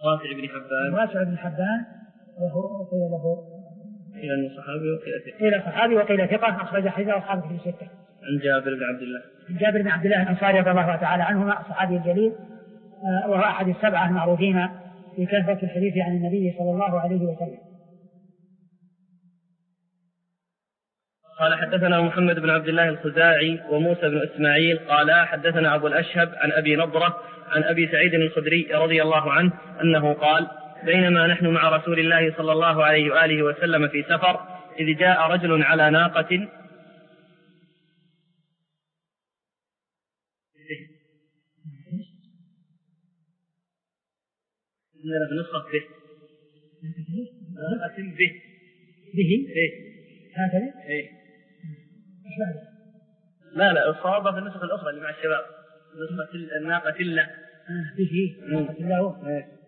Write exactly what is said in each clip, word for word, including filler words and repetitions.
واسع بن حبان واسع بن حبان وهو قيل له قيل صحابي وقيل ثقة قيل صحابي وقيل ثقة أخرج حديث أصحاب الكتب الستة. عن جابر بن عبد الله عن جابر بن عبد الله الأنصاري رضي الله تعالى عنهما الصحابي الجليل وهو أحد السبعة المعروفين في كثرة الحديث عن النبي صلى الله عليه وسلم. قال حدثنا محمد بن عبد الله الخزاعي وموسى بن إسماعيل قال حدثنا أبو الأشهب عن أبي نضرة عن أبي سعيد الخدري رضي الله عنه أنه قال بينما نحن مع رسول الله صلى الله عليه وآله وسلم في سفر إذ جاء رجل على ناقة إننا بنسخة به ناقة به به إيه هكذا إيه لا لا الصواب في النسخ الأخرى اللي مع الشباب نسخة الناقة له به له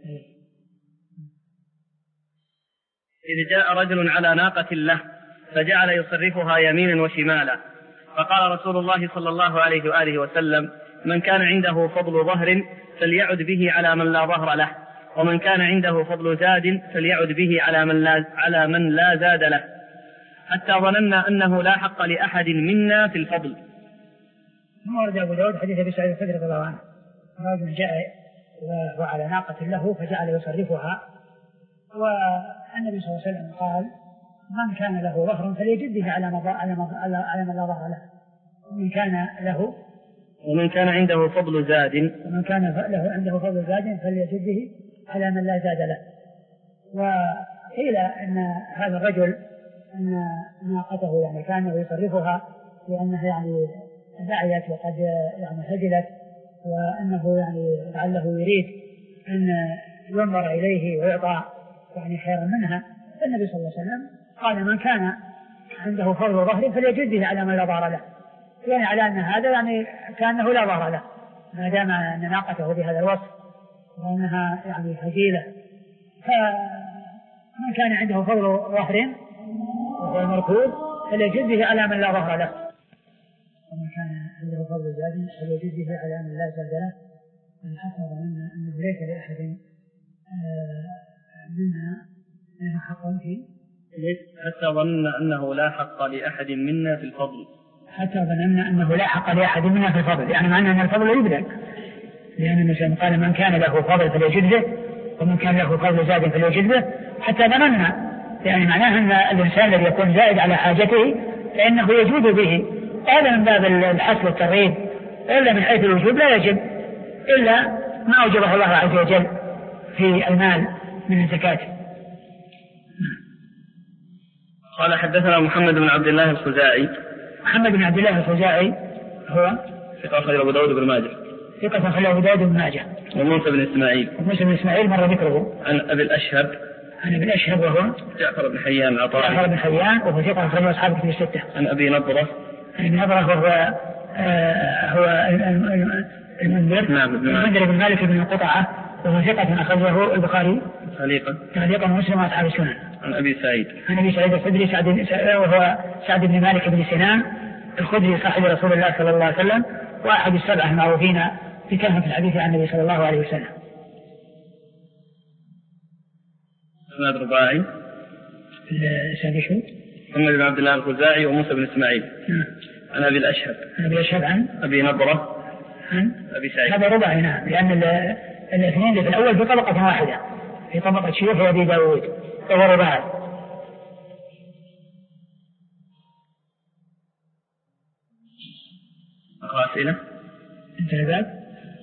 إذ جاء رجل على ناقة له فجعل يصرفها يمينا وشمالا فقال رسول الله صلى الله عليه وآله وسلم من كان عنده فضل ظهر فليعد به على من لا ظهر له ومن كان عنده فضل زاد فليعد به على من لا, على من لا زاد له حتى ظننا أنه لا حق لأحد منا في الفضل. ثم ورد أبو داود حديث أبي سعيد الخدري رضي الله عنه رجل جاء وعلى ناقة له فجعل يصرفها والنبي صلى الله عليه وسلم قال من كان له ظهر فليجد به على على من لا ظهر له ومن كان له ومن كان عنده فضل زاد ومن كان له عنده فضل زاد فليجد به على من لا زاد له. وقيل أن هذا الرجل أن ناقته يعني كان يصرفها لأنها يعني دعيت وقد يعني هجلت وأنه يعني لعله يريد أن ينظر إليه ويعطى يعني خيرا منها. فالنبي صلى الله عليه وسلم قال من كان عنده فضل ظهر فليجد به على من لا ظهر له يعني على أن هذا يعني كأنه لا ظهر له ما دام أن ناقته بهذا الوصف وأنها يعني هجيلة. فمن كان عنده فضل ظهر وهو المركوب فليجد به على من لا ظهر له ومن كان عنده فضل زاد فليجد به على من لا زاد له حتى ظننا أنه ليس لأحد منا حق فيه حتى ظننا أنه لا حق لأحد منا في الفضل حتى ظننا أنه لا حق لأحد منا في الفضل يعني معنى أن الفضل يبدأ لأن النبي قال من كان له فضل فليجد به ومن كان له فضل زاد فليجد به حتى ظننا يعني معناه أن الإنسان الذي يكون زائد على حاجته فإنه يجود به هذا من باب الحث والترغيب إلا من حيث الوجوب لا يجب إلا ما أوجبه الله عز وجل في المال من الزكاة. قال حدثنا محمد بن عبد الله الخزاعي محمد بن عبد الله الخزاعي هو ثقة أخرجه أبو داود بن ماجه ثقة أخرجه أبو داود بن ماجه وموسى بن إسماعيل وموسى بن إسماعيل مر ذكره عن أبي الأشهب عن أبي الأشهب وهو جعفر بن حيان العطاري جعفر بن حيان وهو ثقة أخرجه أصحاب الكتب الستة عن أبي نضرة عن أبي نضرة وهو آه هو المنذر نعم المنذر بن مالك بن قطعة وهو ثقة أخرجه البخاري تعليقا تعليقا ومسلم وأصحاب السنن عن أبي سعيد عن أبي سعيد الخدري سعد وهو سعد بن مالك بن سنان الخدري صاحب رسول الله صلى الله عليه وسلم وأحد السبعة المعروفين في كلمة الحديث عن النبي صلى الله عليه وسلم. سند رباعي سادشو محمد بن عبد الله الخزاعي وموسى بن إسماعيل عن أبي الأشهب عن أبي الأشهب عن أبي نضرة عن أبي سعيد هذا رباعي نعم لأن الاثنين في الأول في طبقة واحدة في طبقة شيوخ أبي داود وهو رباعي. أسئلة أنت الباب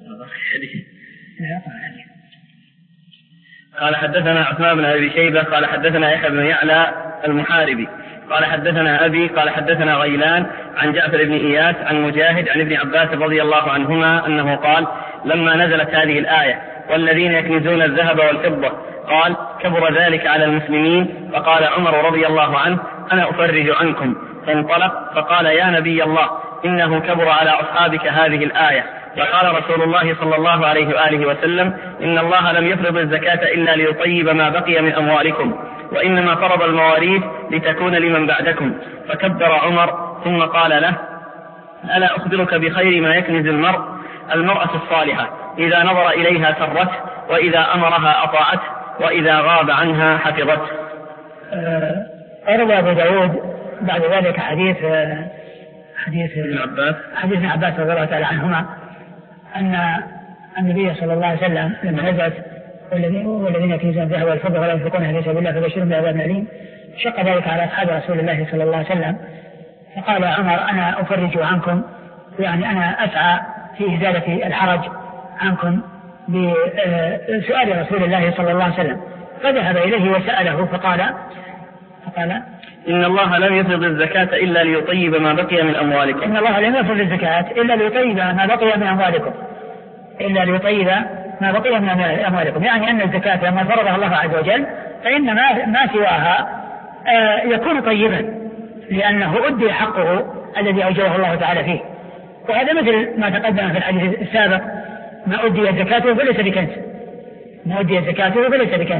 قال حدثنا عثمان بن أبي شيبة قال حدثنا يحيى بن يعلى المحاربي قال حدثنا أبي قال حدثنا غيلان عن جعفر بن إياس عن مجاهد عن ابن عباس رضي الله عنهما أنه قال لما نزلت هذه الآية والذين يكنزون الذهب والفضة قال كبر ذلك على المسلمين فقال عمر رضي الله عنه أنا أفرج عنكم فانطلق فقال يا نبي الله إنه كبر على أصحابك هذه الآية فقال رسول الله صلى الله عليه وآله وسلم إن الله لم يفرض الزكاة إلا ليطيب ما بقي من أموالكم وإنما فرض المواريث لتكون لمن بعدكم فكبر عمر ثم قال له ألا أخبرك بخير ما يكنز المرء المرأة الصالحة إذا نظر إليها سرته، وإذا أمرها أطاعته، وإذا غاب عنها حفظته. أروى أبو داود بعد ذلك حديث حديث ابن عباس حديث ابن عباس رضي الله تعالى عنهما أن النبي صلى الله عليه وسلم لما نزلت والذين يكنزون الذهب والفضة ولا ينفقونها في سبيل الله فبشرهم بعذاب أليم، شق ذلك على أصحاب رسول الله صلى الله عليه وسلم، فقال عمر أنا أفرج عنكم، يعني أنا أسعى في إزالة الحرج عنكم بسؤال رسول الله صلى الله عليه وسلم. فذهب إليه وسأله فقال فقال إن الله لم يفرض الزكاة إلا ليطيب ما بقي من أموالكم. إن الله لم يفرض الزكاة إلا ليطيب ما بقي من أموالكم إلا ليطيب ما بقي من أموالكم، يعني أن الزكاة لما فرضها الله عز وجل فإن ما, ما سواها آه يكون طيبا، لأنه أدي حقه الذي أوجبه الله تعالى فيه. وهذا مثل ما تقدم في الحديث السابق، ما أدي زكاته فليس بكنز، ما أدي زكاته فليس بكنز.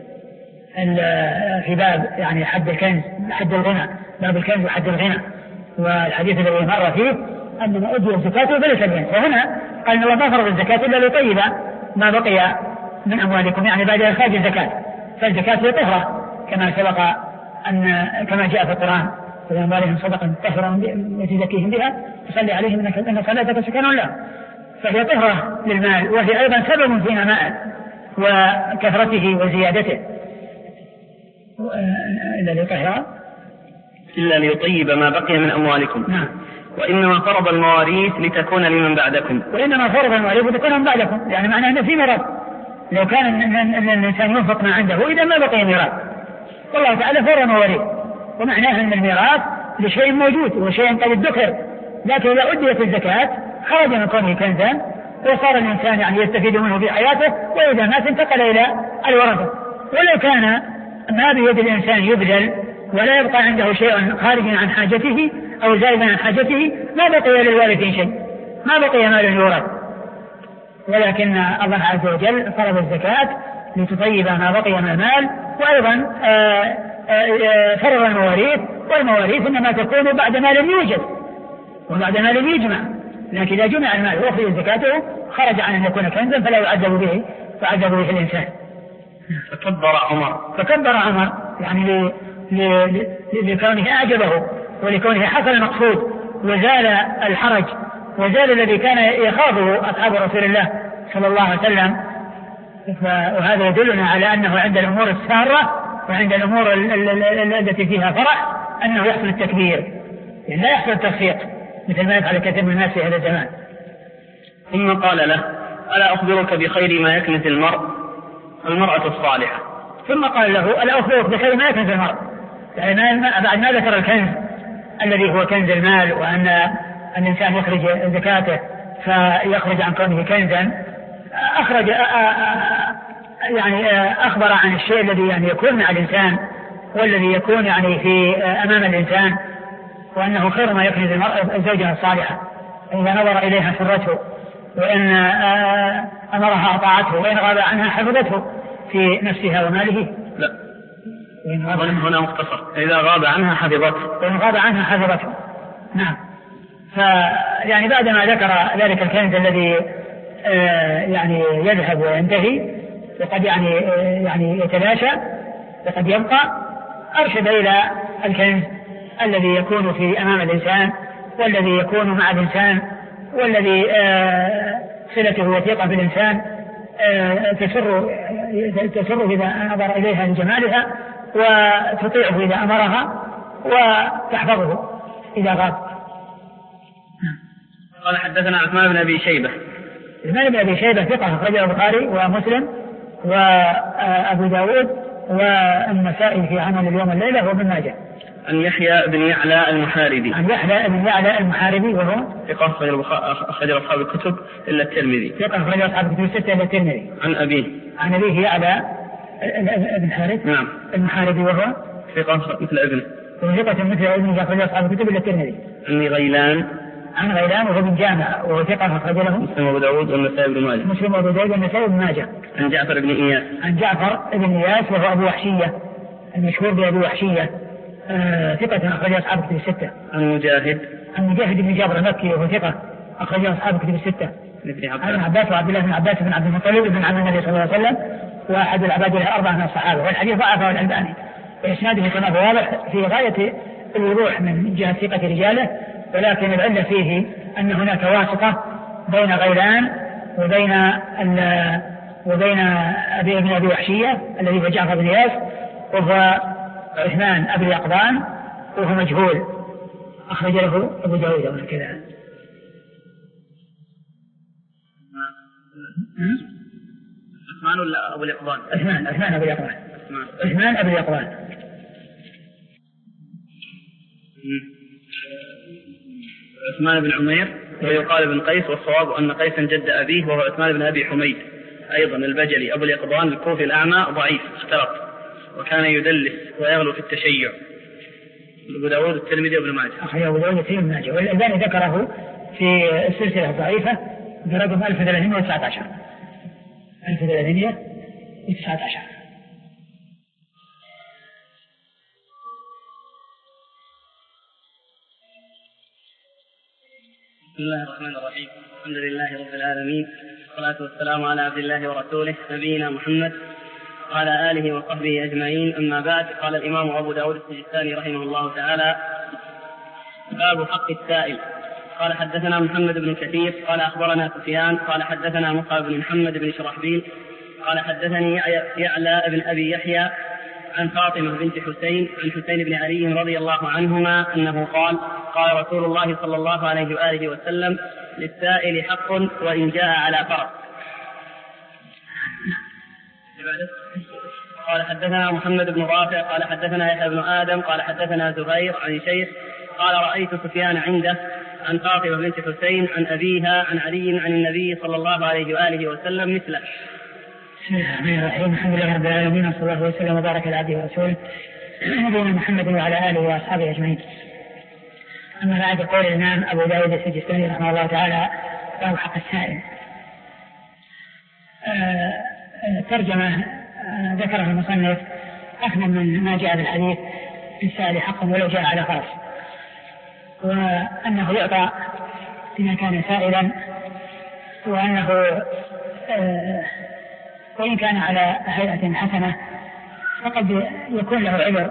في باب يعني حد الكنز حد الغنى، باب الكنز وحد الغنى، والحديث الذي مر فيه أن ما أدي زكاته فليس بكنز. وهنا قال إن الله ما فرض الزكاة إلا ليطيب ما بقي من أموالكم، يعني بعد إخراج الزكاة، فالزكاة هي طهرة كما سبق أن كما جاء في القرآن إذا أموالهم صدقا طهرا يتزكيهم بها تصلي عليهم إن صلاتك سكن لهم، فهي طهرة للمال، وهي أيضا سبب في نمائه وكثرته وزيادته. إلا ليطهر إلا ليطيب ما بقي من أموالكم. نعم. وإنما فرض المواريث لتكون لمن بعدكم. وإنما فرض المواريث لتكون من بعدكم، يعني معناه أنه في ميراث، لو كان أن الإنسان ينفق ما عنده إذا ما بقي ميراث، والله تعالى فرض مواريث، ومعناه أن الميراث لشيء موجود وشيء قد ادخر، لكن إذا أديت الزكاة خرج من كونه كنزا وصار الإنسان يعني يستفيد منه في حياته، وإذا مات انتقل إلى الورثة. ولو كان ما بيد الإنسان يبذل ولا يبقى عنده شيء خارج عن حاجته أو زائد عن حاجته ما بقي للوارثين شيء، ما بقي مال يورث، ولكن الله عز وجل فرض الزكاة لتطيب ما بقي من المال. وأيضا آآ آآ فرض المواريث، والمواريث إنما تكون بعد مال يوجد وبعد مال يجمع، لكن إذا جمع المال وأخرج زكاته خرج عن أن يكون كنزا فلا يعذب به فعذب به الإنسان. فكبر عمر فكبر عمر يعني لكونه أعجبه ولكونه حصل المقصود وزال الحرج وزال الذي كان يخافه أصحاب رسول الله صلى الله عليه وسلم. وهذا يدلنا على أنه عند الأمور السارة وعند الأمور التي فيها فرح أنه يحصل التكبير، يعني لا يحصل التصفيق مثل ما يفعل كثير من الناس في هذا الزمان. ثم قال له ألا أخبرك بخير ما يكنز المرء المرأة الصالحة. ثم قال له ألا أخبرك بخير ما يكنز المرء، يعني بعد ما ذكر الكنز الذي هو كنز المال وأن الإنسان يخرج زكاته فيخرج عن كونه كنزا، أخرج يعني أخبر عن الشيء الذي يعني يكون مع الإنسان والذي يكون يعني في أمام الإنسان، وأنه خير ما يكنز المرأة الزوجة الصالحة إذا نظر إليها سرته، وإن أمرها أطاعته، وإن غاب عنها حفظته في نفسها وماله. لا هنا مختصر إذا غاب عنها حفظته، وإن غاب عنها حفظته. نعم. فيعني بعدما ذكر ذلك الكنز الذي يعني يذهب وينتهي وقد يعني يعني يتلاشى وقد يبقى، أرشد إلى الكنز الذي يكون في أمام الإنسان والذي يكون مع الإنسان والذي صلته وثيقة بالإنسان تسر تسر إذا نظر إليها لجمالها وتطيعه إذا أمرها وتحفظه إذا غاب. قال حدثنا عثمان بن أبي شيبة. عثمان بن أبي شيبة ثقة أخرجه البخاري ومسلم وأبو داود والنسائي في عمل اليوم والليلة وابن ماجه. عن يحيى بن يعلى المحاربي. عن يحيى بن يعلى المحاربي وهو ثقة أخرج أصحاب الكتب إلا الترمذي. ثقة أخرج أصحاب الكتب الستة إلا الترمذي. عن أبيه. عن أبيه يعلى بن حارث. نعم. المحاربي وهو ثقة مثل ابنه. ثقة مثل ابنه أخرج أصحاب الكتب إلا الترمذي. عن غيلان. عن غيلان وهو بن جامع وهو ثقة أخرج له مسلم وأبو داود والنسائي بن ماجه. مسلم وأبو داود والنسائي بن ماجه. عن جعفر بن إياس. عن جعفر بن إياس وهو أبو وحشية المشهور بأبو وحشية آه ثقة أخرج أصحاب الكتب الستة. عن مجاهد. عن مجاهد بن جابر المكي وهو ثقة أخرج أصحاب الكتب الستة. ابن عبد عباس وعبد الله بن عباس بن عبد المطلب بن عم النبي صلى الله عليه وسلم وأحد العباد الأربعة من الصحابة. والحديث ضعفه الألباني وإسناده كما هو واضح في غاية الوضوح من جهة ثقة رجاله، ولكن العلة فيه أن هناك واسطة بين غيلان وبين وبين أبي ابن أبي وحشية الذي هو جعفر بن إياس، وهو عثمان أبي اليقظان وهو مجهول، أخرج له أبو داود وكذا. عثمان ولا أبو اليقظان؟ عثمان عثمان أبو اليقظان عثمان أبو اليقظان. عثمان بن عمير ويقال ابن قيس، والصواب أن قيسا جد أبيه وهو عثمان بن أبي حميد أيضا البجلي أبو اليقظان الكوفي الأعمى ضعيف اختلط، وكان يدلس ويغلو في التشيع. أبو داود الترمذي وابن ماجه. أخي أبو داود الترمذي وابن ماجه، والألباني ذكره في السلسلة الضعيفة برقم ألف وثلاثمائة وتسعة عشر ألف وثلاثمائة وتسعة عشر. بسم الله الرحمن الرحيم. الحمد لله رب العالمين، والصلاة والسلام على عبد الله ورسوله نبينا محمد وعلى آله وصحبه أجمعين. أما بعد، قال الإمام أبو داود السجستاني رحمه الله تعالى: باب حق السائل. قال حدثنا محمد بن كثير قال أخبرنا سفيان قال حدثنا مصعب بن محمد بن شرحبيل قال حدثني يعلى بن أبي يحيى عن فاطمة بنت حسين عن حسين بن علي رضي الله عنهما أنه قال: قال رسول الله صلى الله عليه وآله وسلم: للسائل حق وإن جاء على فرس. قال حدثنا محمد بن رافع قال حدثنا يحيى بن آدم قال حدثنا زهير عن شيخ قال: رأيت سفيان عنده عن فاطمة بنت حسين عن أبيها عن علي عن النبي صلى الله عليه وآله وسلم مثله. بسم الله الرحمن الرحيم. الحمد لله رب العالمين، وصلى الله وسلم وبارك على عبده ورسوله نبينا محمد وعلى آله وأصحابه أجمعين. أما بعد، قول الإمام أبو داود السجستاني رحمه الله تعالى: باب حق السائل. ترجمة ذكره المصنف أخذ من ما جاء بالحديث: للسائل حق ولو جاء على فرس، وأنه يعطى إذا كان سائلا، وأنه وإن كان على هيئة حسنة فقد يكون له عذر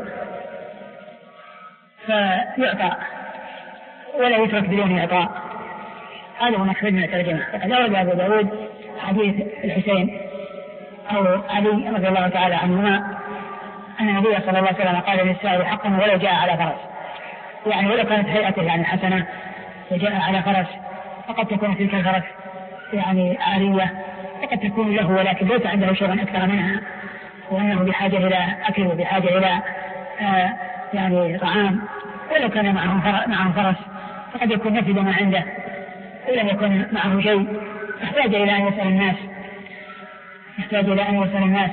فيعطى ولا يترك بدون إعطاء. هذا هو مقصود من الترجمة. فقد أورد أبو داود حديث الحسين أو علي رضي الله تعالى عنهما أن النبي صلى الله عليه وسلم قال: للسائل حق ولو جاء على فرس، يعني ولو كانت هيئته يعني حسنة وجاء على فرس فقد تكون تلك الفرس يعني عارية، فقد تكون له ولكن ليس عنده شيء أكثر منها، وأنه بحاجة إلى أكل وبحاجة إلى آه يعني طعام، ولو كان معه معه فرس فقد يكون نفد ما عنده ولم يكن معه شيء، يحتاج إلى أن يسأل الناس يحتاج إلى أن يسأل الناس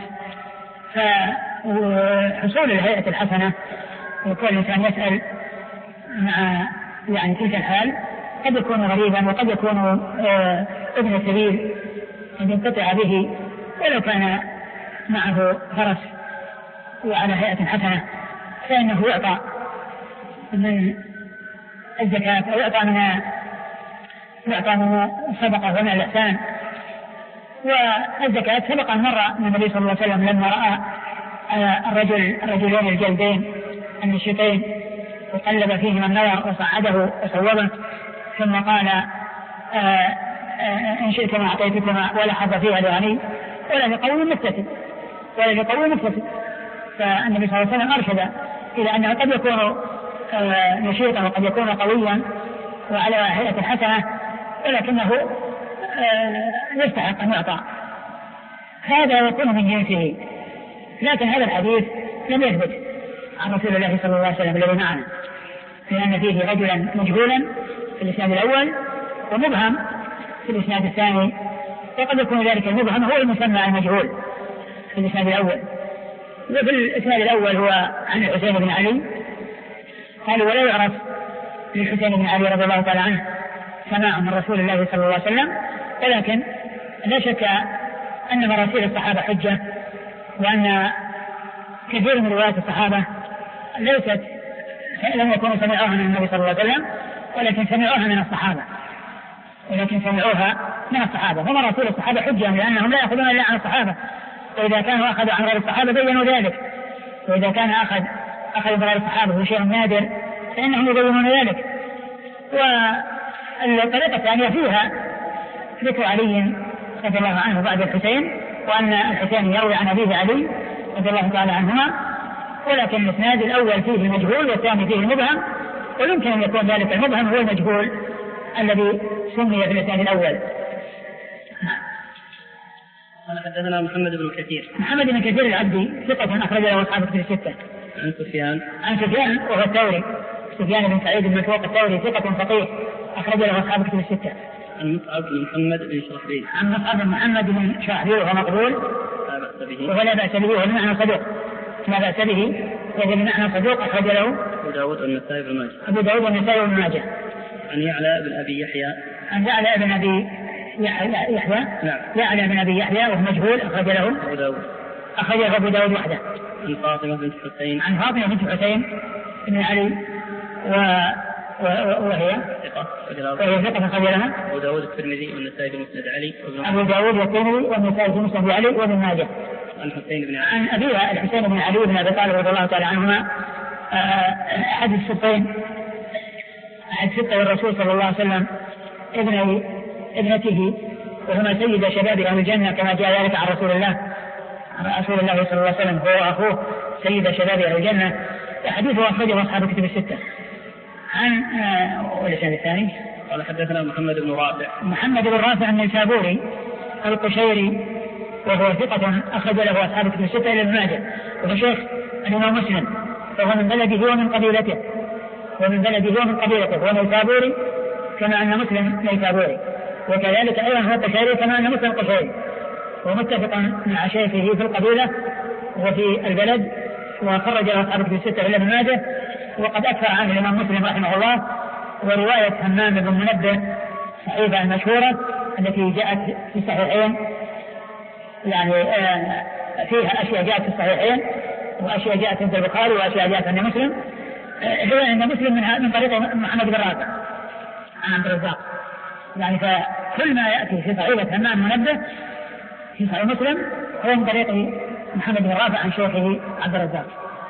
فحصول الهيئة الحسنة وكل إنسان يسأل مع يعني تلك الحال قد يكون غريبا، وقد يكون آه ابن سبيل أن ينقطع به ولو كان معه فرس وعلى هيئة حسنة، فإنه يعطى من الزكاة أو يعطى من يعطى من الصدقة ومن الإحسان. والزكاة سبق أن مر النبي صلى الله عليه وسلم لما رأى الرجل الرجلين الجلدين النشيطين وقلب فيهما النظر وصعده وصوبه، ثم قال: آآ آآ إن شئتما أعطيتكما ولا حظ فيها لغني ولا لقوم مكتسب ولا لقوم مكتسب. فالنبي صلى الله عليه وسلم أرشد إلى أنه قد يكون نشيطا وقد يكون قويا وعلى هيئة حسنة ولكنه يستحق أن يعطى، هذا يكون من جنسه. لكن هذا الحديث لم يثبت عن رسول الله صلى الله عليه وسلم الذي معنا، لأن فيه رجلا مجهولا في الإسناد الأول ومبهم في الإسناد الثاني، وقد يكون ذلك المبهم هو المسمى المجهول في الإسناد الأول. وفي الإسناد الأول هو عن الحسين بن علي، قالوا ولا يعرف للحسين بن علي رضي الله تعالى عنه سماع من رسول الله صلى الله عليه وسلم، ولكن لا شك أن مراسيل الصحابة حجة، وأن كثير من روايات الصحابة ليست لم يكونوا سمعوها من النبي صلى الله عليه وسلم، ولكن سمعوها من الصحابة ولكن سمعوها من الصحابة، هم رسول الصحابة حجة لأنهم لا يأخذون إلا عن الصحابة، وإذا كانوا أخذوا عن غير الصحابة بيّنوا ذلك، وإذا كان أخذ أخذ من غير الصحابة وشيء نادر فإنهم يبينون ذلك. والطريقة الثانية فيها ذكر علي رضي الله عنه بعد الحسين، وأن الحسين يروي عن أبيه علي رضي الله تعالى عنهما، ولكن الإسناد الأول فيه المجهول والثاني فيه المبهم، ويمكن أن يكون ذلك المبهم هو المجهول الذي سمي في الإسناد الأول. قال حدثنا محمد بن كثير. محمد بن كثير العبدي ثقة أخرج له أصحاب الكتب الستة. عن سفيان. عن سفيان وهو الثوري، سفيان بن سعيد بن مسروق الثوري ثقة فقيه أخرج له أصحاب الكتب الستة. عن مصعب بن محمد بن شرحبيل. عن مصعب بن محمد بن شرحبيل وهو مقبول لا بأس به، وهو لا بأس به وهو بمعنى صدوق، لا بأس به وهو بمعنى صدوق أخرج له أبو داود والنسائي بن ماجه. أبو داود والنسائي بن ماجه. عن يعلى بن أبي يحيى. عن يعلى بن أبي يحيى. نعم. يعلى بن أبي يحيى وهو مجهول أخرج له أبو داود. أخرج له أبو داود وحده. عن فاطمة بنت حسين. عن فاطمة بنت حسين بن علي و... و... وهي ثقة وهي ثقة أخرج لها أبو داود الترمذي والنسائي في مسند علي. أبو داود والترمذي والنسائي في مسند علي وابن ماجه. عن حسين بن علي. عن أبيها الحسين بن علي بن أبي طالب رضي الله تعالى عنهما، أحد السبطين، أحد ستة الرسول صلى الله عليه وسلم، ابن ابنته، وهما سيد شباب أهل الجنة كما جاء ذلك عن رسول الله عن رسول الله صلى الله عليه وسلم، هو وأخوه سيد شباب أهل الجنة. حديثه أخرجه أصحاب الكتب الستة. عن والإسناد الثاني قال حدثنا محمد بن رافع. محمد بن رافع النيسابوري القشيري وهو ثقة أخرج له أصحاب الكتب الستة إلى ابن ماجه، وهو شيخ الإمام مسلم، وهو من بلده ومن قبيلته ومن بلده ومن قبيلته هو نيسابوري كما أن مسلم نيسابوري، وكذلك أيضا هو قشيري كما أن مسلم قشيري، ومتفق مع شيخه في القبيلة وفي البلد، وخرج له أصحاب الكتب الستة إلى ابن ماجه. وقد أكثر عنه الإمام مسلم رحمه الله. ورواية همام بن منبه صحيفة المشهورة التي جاءت في الصحيحين، يعني فيها أشياء جاءت في الصحيحين وأشياء جاءت عند البخاري وأشياء جاءت عند مسلم، هو عند مسلم من طريق محمد بن رافع عن عبد الرزاق، يعني فكل ما يأتي في صحيفة همام منبه في صحيح مسلم هو من طريق محمد بن رافع عن شيخه عبد الرزاق.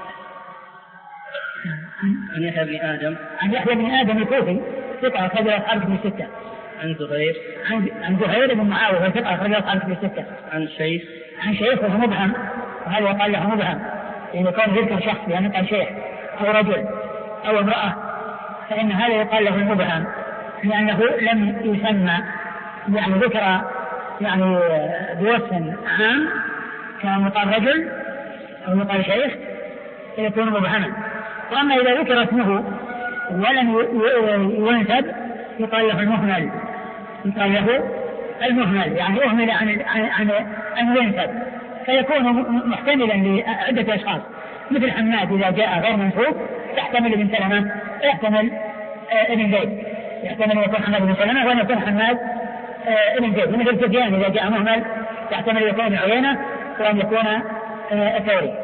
عن يحيى بن آدم. عن يحيى بن آدم الكوفي ثقة أخرج له أصحاب الكتب الستة. عن زهير. عن عن زهير بن معاوية ثقة أخرج له أصحاب الكتب الستة. عن شيخ. عن شيخ وهو مبهم، وهذا يقال له مبهم، يعني كان يذكر شخص بأن قال شيخ أو رجل أو امرأة، فإن هذا يقال له المبهم لأنه لم يسمى، يعني ذكر يعني بوصف عام كان يقال رجل أو يقال شيخ فيكون مبهما. وأما إذا ذكر اسمه ولم ينسب يقال له المهمل، يقال له المهمل، يعني أهمل عن عن عن ينسب، فيكون محتملا لعدة أشخاص، مثل حماد إذا جاء غير منسوب يحتمل ابن سلمة، يحتمل ابن زيد، يحتمل أن يكون حماد بن سلمة وأن يكون حماد ابن زيد، مثل سفيان إذا جاء مهمل يحتمل أن يكون ابن عيينة وأن يكون الثوري.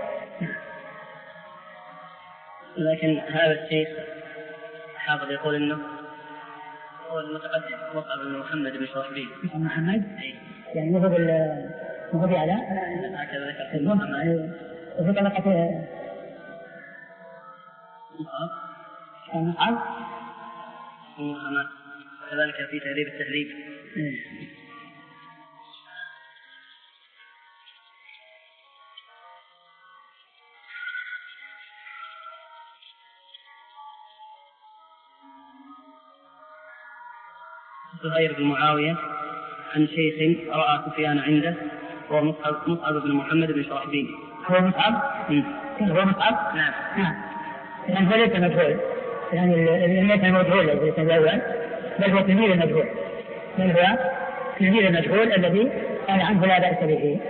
لكن هذا الشيخ حافظ يقول انه هو المتقدم مصعب بن محمد بن شرحبيل. محمد؟ يعني هو بال هو بعلى هكذا ذكر محمد. وفي طبقة مصعب. مصعب. وحماد. كذلك في تهذيب التهذيب. زهير بن معاوية عن شيخ رأى سفيان عنده وهو مصعب مصعب بن محمد بن شرحبيل. هو مصعب؟ هو مصعب؟ نعم. نعم. يعني هو ليس مجهول، يعني ليس مجهول ليس الأول، بل هو تلميذ المجهول، بل هو تلميذ المجهول الذي قال عنه لا بأس به.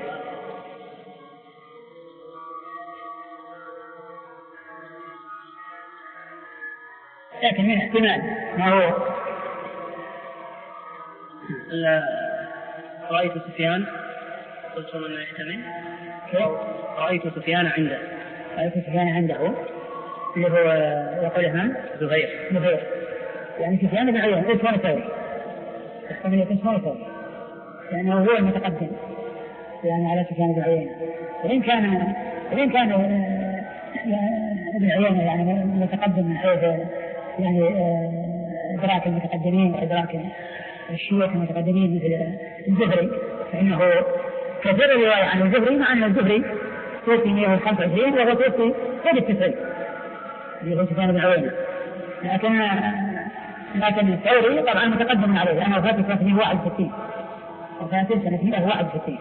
لكن من احتمال ما هو رأيت سفيان قلتم أنه يحتمل. رأيت سفيان عنده. رأيت سفيان عنده اللي هو يقول من؟ زهير. زهير يعني سفيان بن عيينة. قلت هو الثوري ثمانية نصف لأنه هو المتقدم يعني على سفيان بن عيينة. وإن كان وإن كان ابن عيينة يعني متقدم من حيث يعني إدراك المتقدمين وإدراك الشيوخ المتقدمين مثل الزهري، فإنه كثير الرواية عن الزهري، مع أن الزهري توفي مئة وخمسة وعشرين وهو توفي فوق التسعين اللي هو سفيان بن عيينة. لكن لكن الثوري طبعا متقدم عليه لأنه فات سنة مئة وواحد وستين وفات سنة مئة وواحد وستين.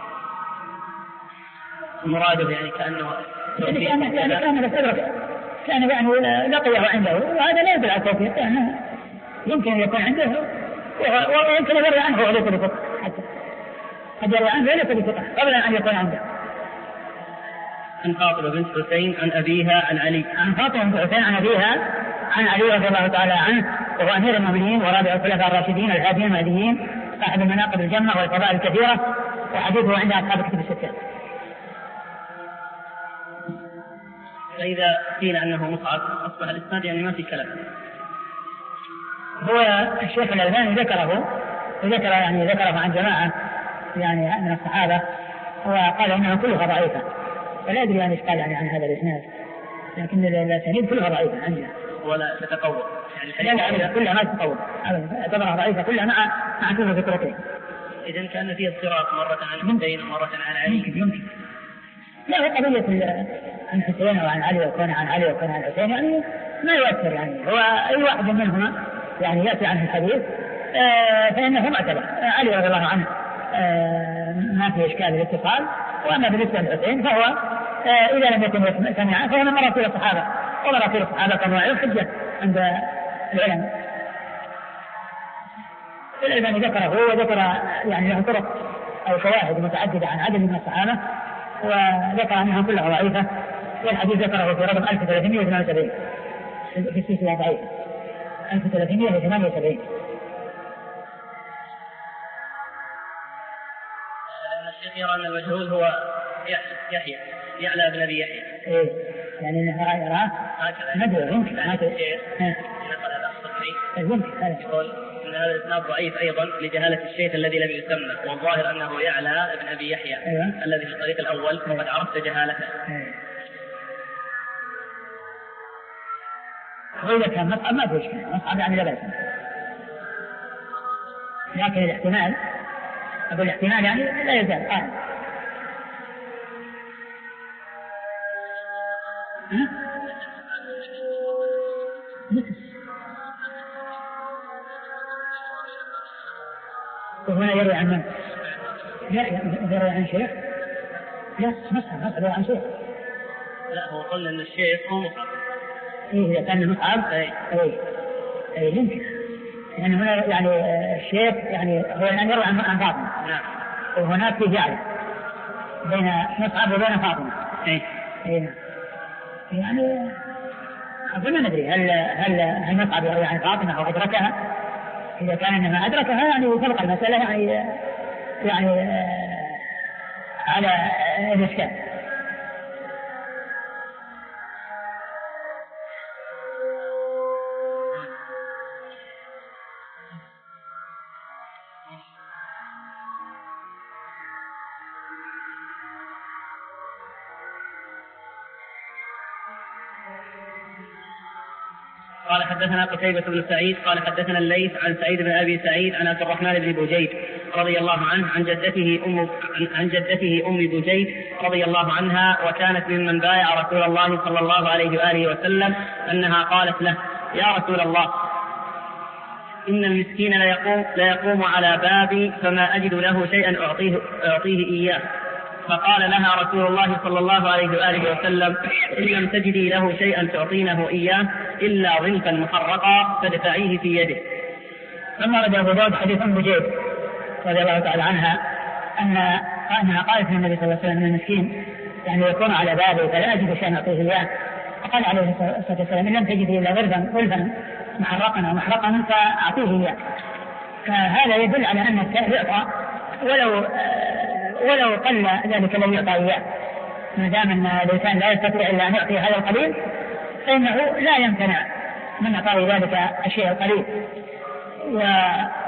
مراده يعني كأنه يعني كان يعني كان بسبب كان يعني لقيه عنده، وهذا لا يدل على التوفيق، يعني يمكن أن يكون عنده ويمكن أن يروي عنه وليس بثقة، حتى قد يروي عنه وليس بثقة قبل أن يكون عنده. عن فاطمة بنت حسين عن أبيها عن علي. عن فاطمة بنت حسين عن أبيها عن علي رضي الله تعالى عنه، وهو أمير المؤمنين ورابع الخلفاء الراشدين الهاديين المهديين صاحب المناقب الجمة والفضائل الكثيرة، وحديثه عند أصحاب الكتب الستة. فإذا قيل أنه مصعب أصبح الإسناد يعني ما في كلام. هو الشيخ الألباني ذكره وذكر يعني ذكره عن جماعة يعني من الصحابة، وقال إنه كلها ضعيفة، فلا أدري أن يشكال يعني عن هذا الإسناد، لكن الأسانيد كلها ضعيفة عندنا ولا تتقوى يعني الحديث كلها ما تتقوى اعتبرها ضعيفة كلها مع مع كل ذكرتين. إذن كان فيه اضطراب مرة عن حسين ومرة عن علي. يمكن يمكن لا هو قضية عن حسين وعن علي وكان عن علي وكان عن حسين يعني ما يؤثر، يعني هو أي واحد منهما يعني يأتي عنه الحديث آه فإنه معتبر. علي رضي الله عنه آه ما في إشكال الاتصال، وأما بالنسبة للحسين فهو آه إذا لم يكن سمعا فهو من مراتب الصحابة، ومراتب الصحابة كانوا حجة عند العلماء. الألباني ذكره وذكر يعني له طرق أو شواهد متعددة عن عدد من الصحابة، وذكر أنها كلها ضعيفة، والحديث ذكره في رقم ألف وثلاثمائة وثمانية وسبعين في السلسلة ضعيفة ألف وثلاثمائة وثمانية وسبعين. الشيخ يرى أن المجهول هو يحيى يعلى بن أبي يحيى. إيه يعني إنه يراه مدعو يمكن ما الشيخ نقل هذا الصدري يمكن هذا يقول أن هذا الإسناد ضعيف أيضا لجهالة الشيخ الذي لم يسمى، والظاهر أنه يعلى بن أبي يحيى أيوة. الذي في الطريق الأول وقد عرفت جهالته. وإذا كان مصعب ما فيش مصعب يعني لا بأس، لكن الاحتمال أقول الاحتمال يعني لا يزال قائم. وهنا يروي عن من؟ لا يروي عن شيخ؟ لا مصعب مصعب يروي عن شيخ. لا هو قلنا أن الشيخ هو مصعب. إيه إذا كان مصعب أي أي أي يمكن يعني هنا يعني الشيخ يعني هو الآن يروي عن فاطمة. نعم. وهناك في جعل بين مصعب وبين فاطمة. إيه إيه يعني أقول ما ندري هل هل هل مصعب يروي عن فاطمة أو أدركها؟ إذا كان إنما أدركها يعني تبقى المسألة يعني يعني على الإشكال. قال حدثنا قتيبة بن سعيد قال حدثنا الليث عن سعيد بن أبي سعيد عن عبد الرحمن بن بجيد رضي الله عنه عن جدته أم عن جدته أم بجيد رضي الله عنها، وكانت ممن بايع رسول الله صلى الله عليه وآله وسلم، أنها قالت له: يا رسول الله، إن المسكين ليقوم, ليقوم على بابي فما أجد له شيئا أعطيه, أعطيه إياه. فقال لها رسول الله صلى الله عليه وآله وسلم: إن لم تجدي له شيئا تعطينه إياه إلا ظلفا محرقا فادفعيه في يده. ثم رد أبو داود حديث أم بجيد رضي الله تعالى عنها أن أنها قالت للنبي صلى الله عليه وسلم: المسكين يعني يكون على بابي فلا أجد شيئا أعطيه إياه. فقال عليه الصلاة والسلام: إن لم تجدي إلا ظلفا ظلفا محرقا أو محرقا فأعطيه إياه. فهذا يدل على أن السائل يعطى ولو ولو قل ذلك الذي يعطى إياه، ما دام أن الإنسان لا يستطيع إلا أن يعطي هذا القليل فإنه لا يمتنع من إعطاء ذلك الشيء القليل.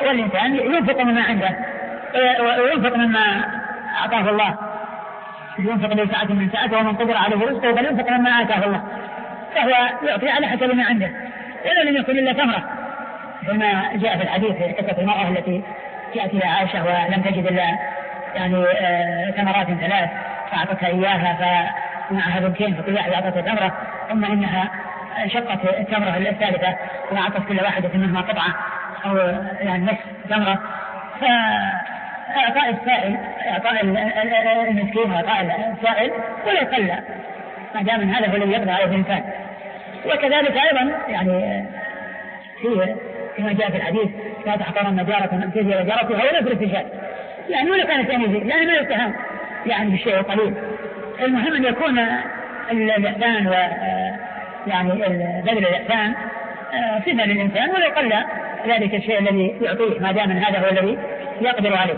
والإنسان ينفق مما عنده وينفق مما أعطاه الله، ينفق له ساعة من ساعته ومن قدر عليه رزقه فلينفق مما آتاه الله، فهو يعطي على حسب ما عنده ولا لم يكن إلا تمرة، كما جاء في الحديث في قصة المرأة التي جاءت إلى عائشة ولم تجد إلا يعني آه ثمرات ثلاث فأعطتها إياها فمعها بنتين فكل واحد أعطتها تمرة، ثم إنها شقت التمرة الثالثة وأعطت كل واحدة منهما قطعة أو يعني نصف تمرة، فأعطاء السائل أعطاء المسكين وأعطاء السائل ولا قل ما دام هذا هو الذي يقضى عليه الإنسان. وكذلك أيضا يعني فيه كما جاء في الحديث لا تحقرن جارة من تجي جارتها ولا في الرجال، يعني ولا كانت يعني يعني ما يتهم يعني بالشيء القليل، المهم أن يكون الإحسان و يعني بذل الإحسان صفة للإنسان ولا قل ذلك الشيء الذي يعطيه ما دام هذا هو الذي يقدر عليه.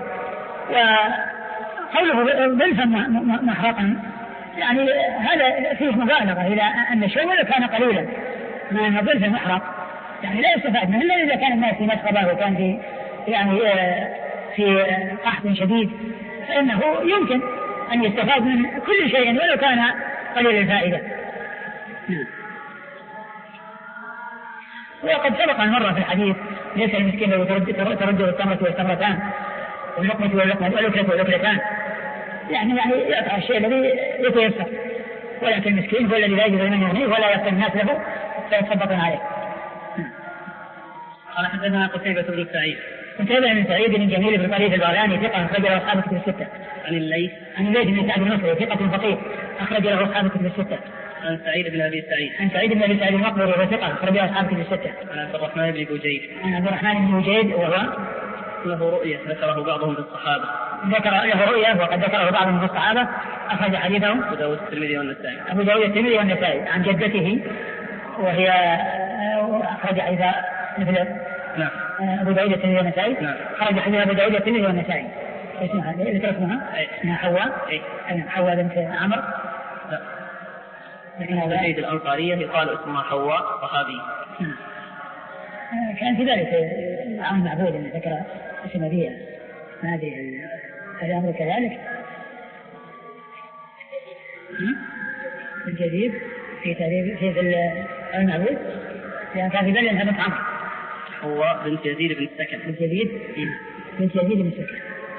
وقوله ضلفا محرقا يعني هذا فيه مبالغة إلى أن الشيء ولا كان قليلا، ما أن ضلف محرق يعني لا يستفاد منه إلا إذا كان الناس في مسخبة وكان في يعني في قحط شديد فإنه يمكن أن يستفاد من كل شيء ولو كان قليل الفائدة. وقد سبق مرة في الحديث ليس المسكين لو ترده التمرة والتمرتان واللقمة واللقمة والأكلة والأكلتان، يعني يعني يقطع الشيء الذي يتيسر، ولكن المسكين هو الذي لا يجد من يغنيه ولا يقتل الناس له فيتصدقون عليه. قال حدثنا قتيبة بن سعيد قتيبة بن سعيد بن جميل بن طريف البغلاني ثقة أخرج له أصحاب الكتب الستة. عن الليث عن الليث بن سعد المصري ثقة فقيه أخرج له أصحاب الكتب الستة. عن سعيد بن أبي سعيد عن سعيد بن أبي سعيد المقبري وهو ثقة أخرج له أصحاب الكتب الستة. عن عبد الرحمن بن بوجيد عن عبد الرحمن بن بوجيد وهو له رؤية ذكره بعضهم في الصحابة ذكر له رؤية وقد ذكره بعضهم في الصحابة أخرج حديثه أبو داود الترمذي والنسائي أبو داود الترمذي والنسائي عن جدته وهي أخرج حديث مثل نعم أبو داود الترمذي والنسائي نعم خرج حديث أبو داود الترمذي والنسائي. اسمها ذكر اسمها اسمها حواء أي حواء بنت عمرو لا سيد الأنصارية يقال اسمها حواء صحابي. كان في ذلك عن معبود أن ذكر اسم أبيها ما أدري هل الأمر كذلك الجديد في تاريخ في المعبود لأن كان في بلد أنها بنت عمرو حواء بنت يزيد بن السكن بنت يزيد بنت يزيد بن السكن.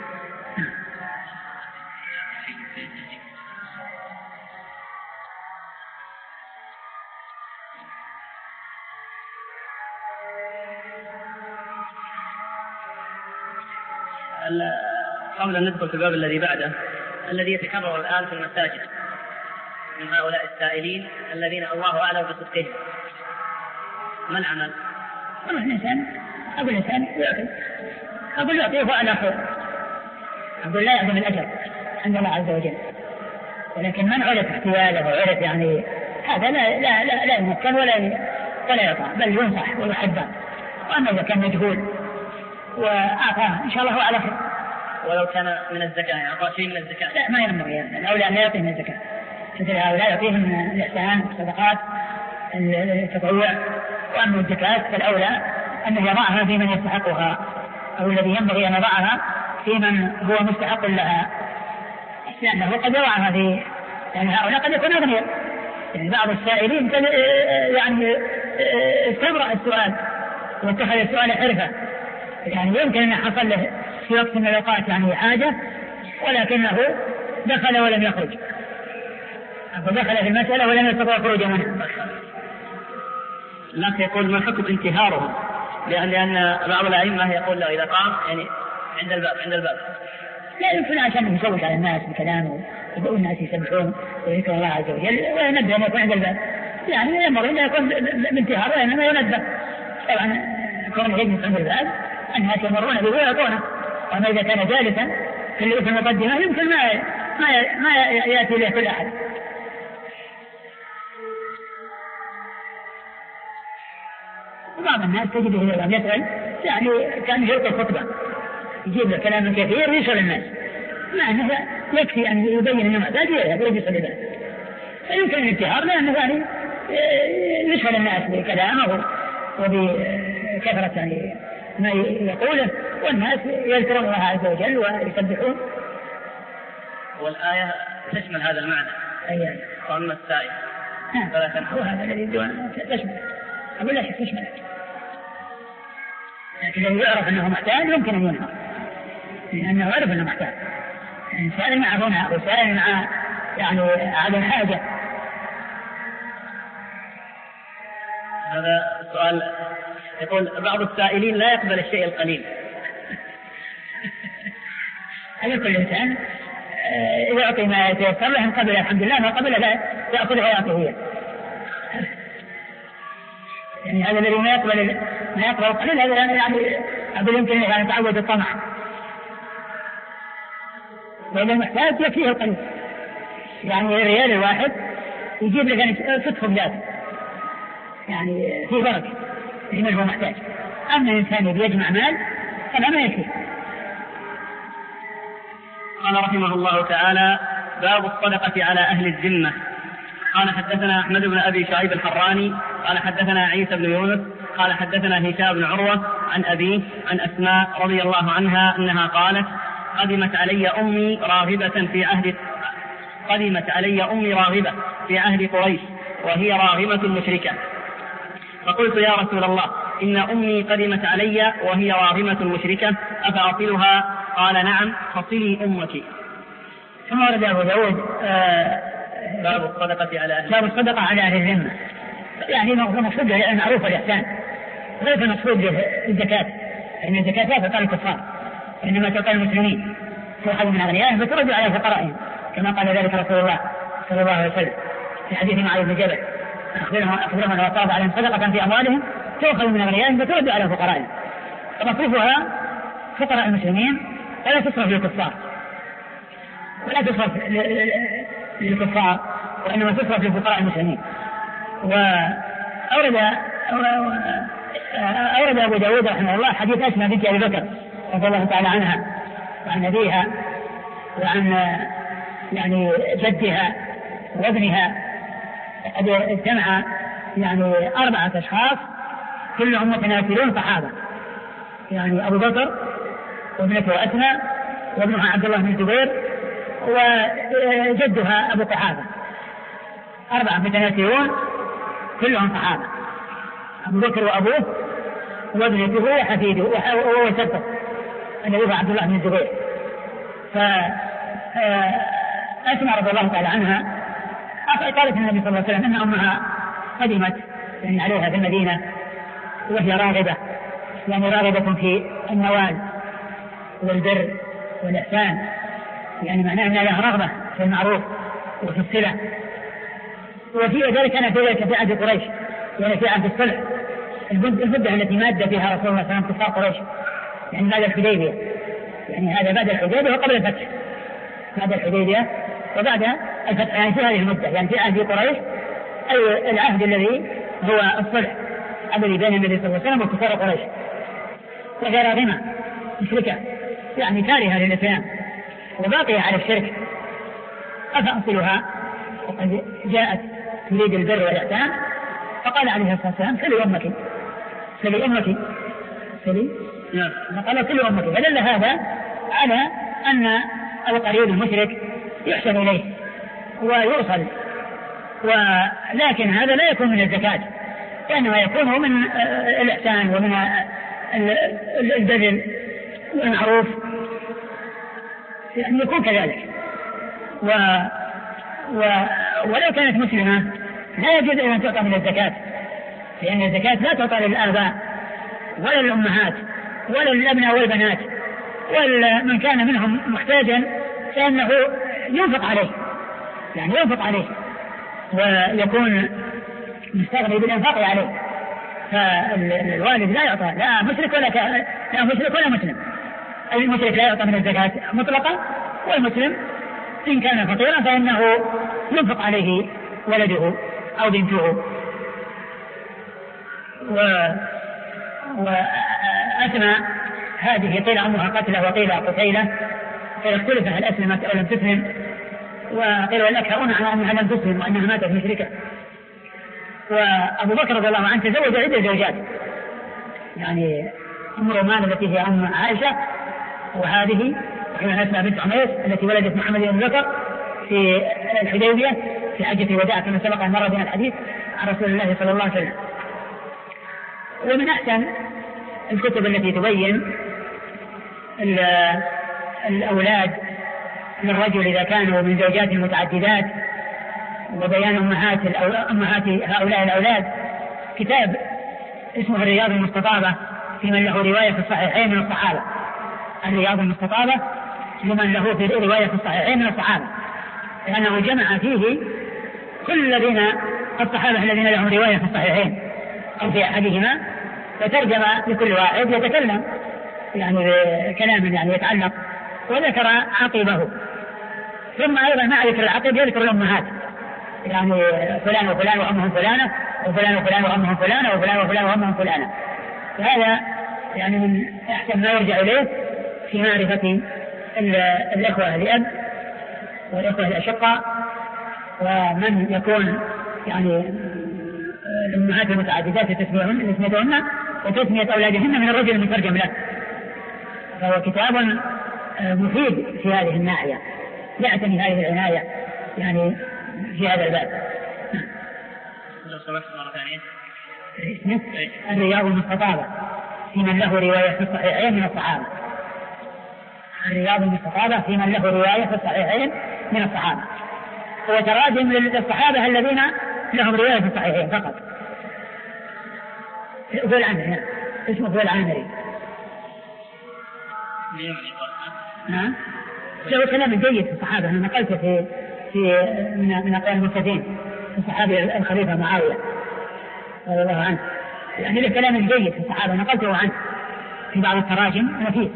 قبل أن ندخل في الباب الذي بعده الذي يتكرر الآن في المساجد من هؤلاء السائلين الذين الله أعلم بصدقهم، ما العمل؟ والله الإنسان أقول الإنسان يعطي أقول يعطيه على خير، أقول لا يعظم الأجر عند الله عز وجل، ولكن من عرف احتياله وعرف يعني هذا لا لا لا, لا يمكن ولا ولا يعطى بل ينصح ويحبه. وأما إذا كان مجهول وأعطاه إن شاء الله على خير. ولو كان من الزكاة يعني أعطاه شيء من الزكاة لا ما ينبغي يعني الأولى أن لا يعطيه من الزكاة، مثل هؤلاء يعطيهم الإحسان الصدقات التطوع، وأما الزكاة فالأولى أن يضعها في من يستحقها أو الذي ينبغي أن يضعها في من هو مستحق لها، لأنه قد يضعها في يعني هؤلاء قد يكون أغنياء يعني بعض السائلين يعني استبرأ السؤال واتخذ السؤال حرفة، يعني يمكن أن حصل له في وقت من الأوقات يعني حاجة ولكنه دخل ولم يخرج، دخل في المسألة ولم يستطيع خروج منها. الناس يقول ما حكم انتهارهم، لأن لأن بعض الأئمة يقول له إذا قام يعني عند الباب عند الباب لا يمكن عشان يشوش على الناس بكلامه ويقول الناس يسبحون ويذكر الله عز وجل وينبه أن يكون عند الباب، يعني ينبغي أن يكون بانتهار وإنما ينبه. طبعا كون يجلس عند الباب الناس يمرون به ويعطونه، وما إذا كان جالسا في المقدمة يمكن ما ما ما يأتي له كل أحد. بعض الناس تجده إذا يسأل يعني كان يلقي الخطبة يجيب له كلام كثير ويسأل الناس، مع أنه يكفي أن يبين أنه محتاج يجلس لذلك، فيمكن الانتهار لأنه يعني يشغل الناس بكلامه وبكثرة يعني ما يقوله والناس يذكرون الله عز وجل ويسبحون. والآية تشمل هذا المعنى. أي فأما السائل فلا تنحوا هذا الذي يدون تشمل. أقول لا شك تشمل، لكن لو يعرف أنه محتاج يمكن أن ينهى، لأنه يعرف أنه محتاج. الإنسان مع هنا وسائل مع يعني على الحاجة. هذا سؤال يقول بعض السائلين لا يقبل الشيء القليل. على كل إنسان يعطي ما يتيسر له، قبل الحمد لله، ما قبل لا يأخذ حياته. يعني هذا الذي ما يقبل ما يقبل القليل هذا يعني قبل يمكن أن يتعود الطمع، وإذا محتاج يكفيه القليل. يعني الريال الواحد يجيب لك أن تدخل ذاته، يعني في بركة لمن هو محتاج. أما الإنسان يجمع مال فلا ما يكفي. قال رحمه الله تعالى: باب الصدقة على أهل الذمة. قال حدثنا أحمد بن أبي شعيب الحراني قال حدثنا عيسى بن يونس قال حدثنا هشام بن عروة عن أبيه عن أسماء رضي الله عنها أنها قالت: قدمت علي أمي راغبة في عهد قدمت علي أمي راغبة في عهد قريش وهي راغمة مشركة، فقلت: يا رسول الله، إن أمي قدمت علي وهي راغمة مشركة، أفأصلها؟ قال: نعم، فصلي أمك. ثم ورد أبو داود باب الصدقة على أهل باب الصدقة على أهل الذمة. يعني مقصود معروف الإحسان، غير المقصود الزكاة، لأن الزكاة لا تعطى الكفار، إنما تعطى المسلمين، تؤخذ من أغنيائهم فترد على فقرائهم، كما قال ذلك رسول الله صلى الله عليه وسلم في حديث معاذ بن جبل: أخبرهم أن وصاب عليهم صدقة في أموالهم تؤخذ من أغنيائهم فترد على فقرائهم. فمصرفها فقراء المسلمين ولا تصرف للكفار، ولا تصرف للكفار وإنما تصرف لفقراء المسلمين. وأورد أورد أبو داود رحمه الله حديث أسماء بنت أبي بكر رضي الله تعالى عنها وعن أبيها وعن يعني جدها وابنها. قد اجتمع يعني أربعة أشخاص كلهم متناسلون صحابة، يعني أبو بكر وابنته أسماء وابنها عبد الله بن الزبير وجدها أبو قحافة، أربعة متناسلون كلهم صحابة، أبو بكر وأبوه وابنته وحفيده وسبه النبي عبد الله بن الزبير. فأسماء رضي الله تعالى عنها قالت النبي صلى الله عليه وسلم أن أمها قدمت يعني عليها في المدينة وهي راغبة، يعني راغبة في النوال والبر والإحسان، يعني معناه أنها لها رغبة في المعروف وفي الصلة. وفي ذلك كان في ذلك في عهد قريش، يعني في عهد الصلح، المدة التي ماد فيها رسول الله صلى الله عليه وسلم كفار قريش، يعني بعد الحديبية، يعني هذا بعد الحديبية وقبل الفتح، بعد الحديبية وبعد الفتح، يعني في هذه المدة، يعني في عهد قريش أي العهد الذي هو الصلح الذي بين النبي صلى الله عليه وسلم وكفار قريش. وهي راغمة مشركة، يعني كارهة للإسلام وباقية على الشرك. أفأصلها؟ وقد جاءت تريد البر والإحسان، فقال عليه الصلاة والسلام: سلي أمك سلي أمك سلي نعم فقال: سلي أمك. فدل هذا على أن القريب المشرك يحسن إليه ويوصل، ولكن هذا لا يكون من الزكاة، وإنما يكون من الإحسان ومن البذل والمعروف، يعني يكون كذلك. و... و... ولو كانت مسلمة لا يجوز أن تعطى من الزكاة، لأن الزكاة لا تعطى للآباء ولا للأمهات ولا للأبناء والبنات، ومن كان منهم محتاجا فإنه ينفق عليه، يعني ينفق عليه ويكون مستغني بالإنفاق عليه. فالوالد لا يعطى لا مشرك ولا ك... لا مشرك ولا مسلم. المشرك لا يعطى من الزكاة مطلقا، والمسلم إن كان فقيرا فإنه ينفق عليه ولده أو بنته. و... وأسمى هذه قيل أمها قتلة وقيل قتيلة، فاختلف هل أسلمت أو لم تسلم، وقيل الأكثرون على أنها لم تسلم وأنها ماتت مشركة. وأبو بكر رضي الله عنه تزوج عدة زوجات، يعني أم رومان التي هي أم عائشة، وهذه وهي أسماء بنت عميس التي ولدت محمد بن بكر في الحديبية في حجة الوداع كما سبق أن مر بنا الحديث عن رسول الله صلى الله عليه وسلم. ومن أحسن الكتب التي تبين الأولاد للرجل إذا كانوا من زوجات متعددات وبيان أمهات, أمهات هؤلاء الأولاد كتاب اسمه الرياض المستطابة في من له رواية في الصحيحين من الصحابة. الرياض المستطابة لمن له في رواية في الصحيحين من الصحابة، لأنه جمع فيه كل الذين الصحابة الذين لهم رواية في الصحيحين أو في أحدهما، وترجم لكل واحد يتكلم يعني كلام يعني يتعلق وذكر عقبه. ثم أيضا مع ذكر العقب يذكر الأمهات، يعني فلان وفلان وأمهم فلانة وفلان وفلان وأمهم فلانة وفلان وفلان وأمهم فلانة. فهذا يعني من أحسن ما يرجع إليه في معرفة الإخوة لأب والإخوة الأشقاء، ومن يكون يعني الأمهات المتعددات تسميتهن وتسمية أولادهن من الرجل المترجم له. فهو كتاب مفيد في هذه الناحية، يعتني هذه العناية يعني في هذا الباب. لو سمحت مرة ثانية. اسمه الرياض المستطابة في من له رواية في الصحيحين من الصحابة. الرياض المستطابة في من له رواية في الصحيحين من الصحابة، هو تراجم للصحابة الذين لهم رواية في الصحيحين فقط. ذو العمري اسمه ذو العمري. نعم له كلام جيد في الصحابة. أنا نقلته في في من من أقوال المرتدين الصحابي الخليفة معاوية رضي الله عنه، يعني له كلام جيد في الصحابة نقلته عنه في بعض التراجم مفيد.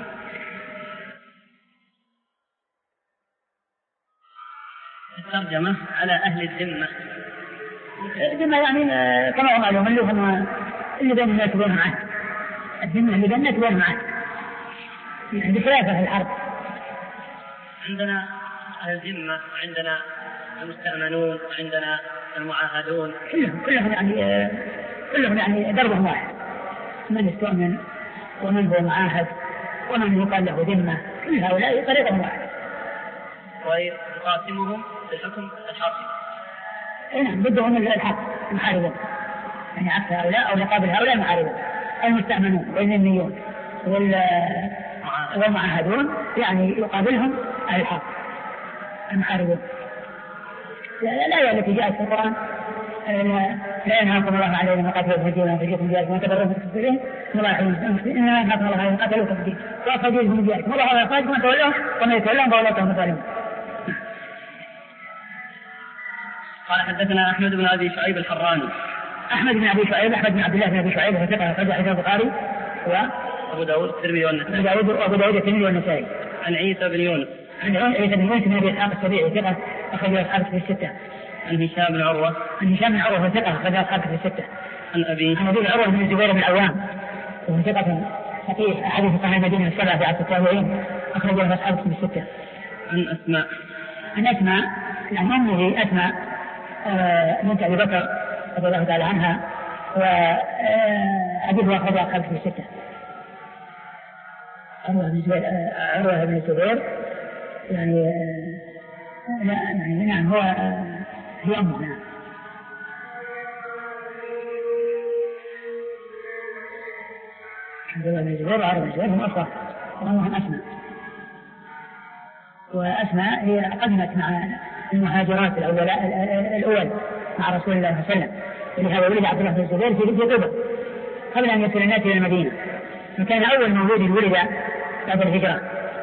الترجمة على أهل الذمة. الذمة يعني كما هو معلوم اللي هم اللي بين الناس وبينهم عهد. الذمة اللي بين الناس وبينهم عهد يعني بخلافة الحرب. عندنا أهل الذمة وعندنا المستأمنون وعندنا المعاهدون، كلهم كلهم يعني كلهم يعني دربهم واحد، من يستؤمن ومن هو معاهد ومن يقال له ذمة، كل هؤلاء طريقهم واحد. ويقاسمهم بالحكم الحاصل. نعم بدهم الحق المحاربون، يعني عكس هؤلاء أو مقابل هؤلاء المحاربون. المستأمنون والذميون والمعاهدون يعني يقابلهم الحق المحاربون. الآية التي جاءت في القرآن لا ينهاكم الله عليه لما قاتلوا في الدين وانفجرتم دياركم وتبرؤوا في الدين إنما ينهاكم الله عليه قاتلوا في الدين وأخرجوكم من دياركم والله يخرجكم من تولوهم ومن يتولهم فأولئك هم الظالمون. قال حدثنا أحمد بن أبي شعيب الحراني. أحمد بن أبي شعيب أحمد بن عبد الله بن أبي شعيب هو ثقة أخرج حديث البخاري وأبو داود الترمذي والنسائي. أبو داود وأبو داود الترمذي والنسائي. عن عيسى بن يونس. عن عيسى بن يونس بن أبي إسحاق السبيعي ثقة أخرج أصحابه في الستة. عن هشام بن عروة. عن هشام بن عروة ثقة أخرج أصحابه في الستة. عن أبي عن أبي عروة بن الزبير بن العوام وهو ثقة فقيه أحاديث صحيح المدينة السبعة في عصر التابعين أخرج أصحابه في الستة. عن أسماء. عن أسماء عن أمه أسماء بنت أبي بكر رضي الله تعالى عنها وأبيه أخرج أصحابه في الستة. عروة بن الزبير عروة بن الزبير يعني لا يعني نعم هو هي أمه. نعم عروة بن الزبير وعروة بن الزبير هم أصغر وأمهم أسماء. وأسماء هي قدمت مع المهاجرات الأول مع رسول الله صلى الله عليه وسلم، ولهذا ولد عبد الله بن الزبير في قبة قبل أن يصل الناس إلى المدينة، وكان أول مولود ولد بعد الهجرة،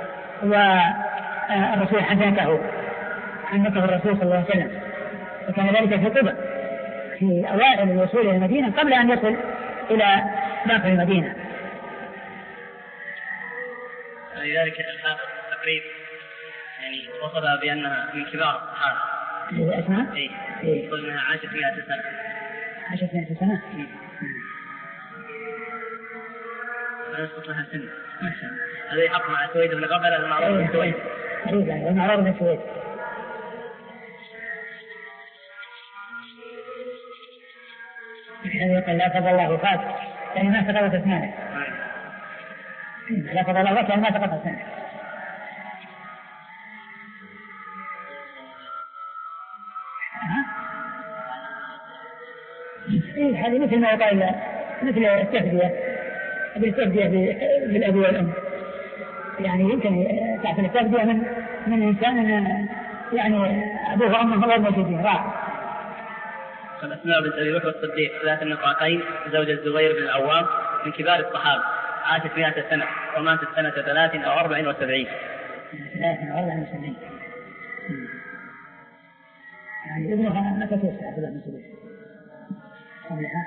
والرسول حنكه حنكه الرسول صلى الله عليه وسلم، وكان ذلك في قبة في أوائل الوصول إلى المدينة قبل أن يصل إلى داخل المدينة. لذلك الحافظ تقريب يعني وصفها بأنها من كبار الصحابة. أسماء؟ إيه. إيه. قلنا عاشت مئة سنة. عاشت مئة سنة. ونسقط لها سنة. هذا يحق مع سويد بن غفر المعروف بن سويد. أيوة المعروف بن سويد. هذا يقول لا فضل الله فات يعني ما سقطت أسنانه. لا فضل الله كان ما تقطع سنة. إيه هذه مثل ما يقال مثل التهدية بالتهدية بالأب والأم، يعني يمكن تعرف التهدية من من إنسان يعني أبوه وأمه غير موجودين راح. الأسماء بنت أبي بكر الصديق ذات النطاقين زوج الزبير بن العوام من كبار الصحابة، عاشت مئة سنة وماتت سنة ثلاث أو أربع وسبعين. ثلاث أو أربع وسبعين. يعني ابنها متى توفي عبد الله بن الزبير؟ قبلها.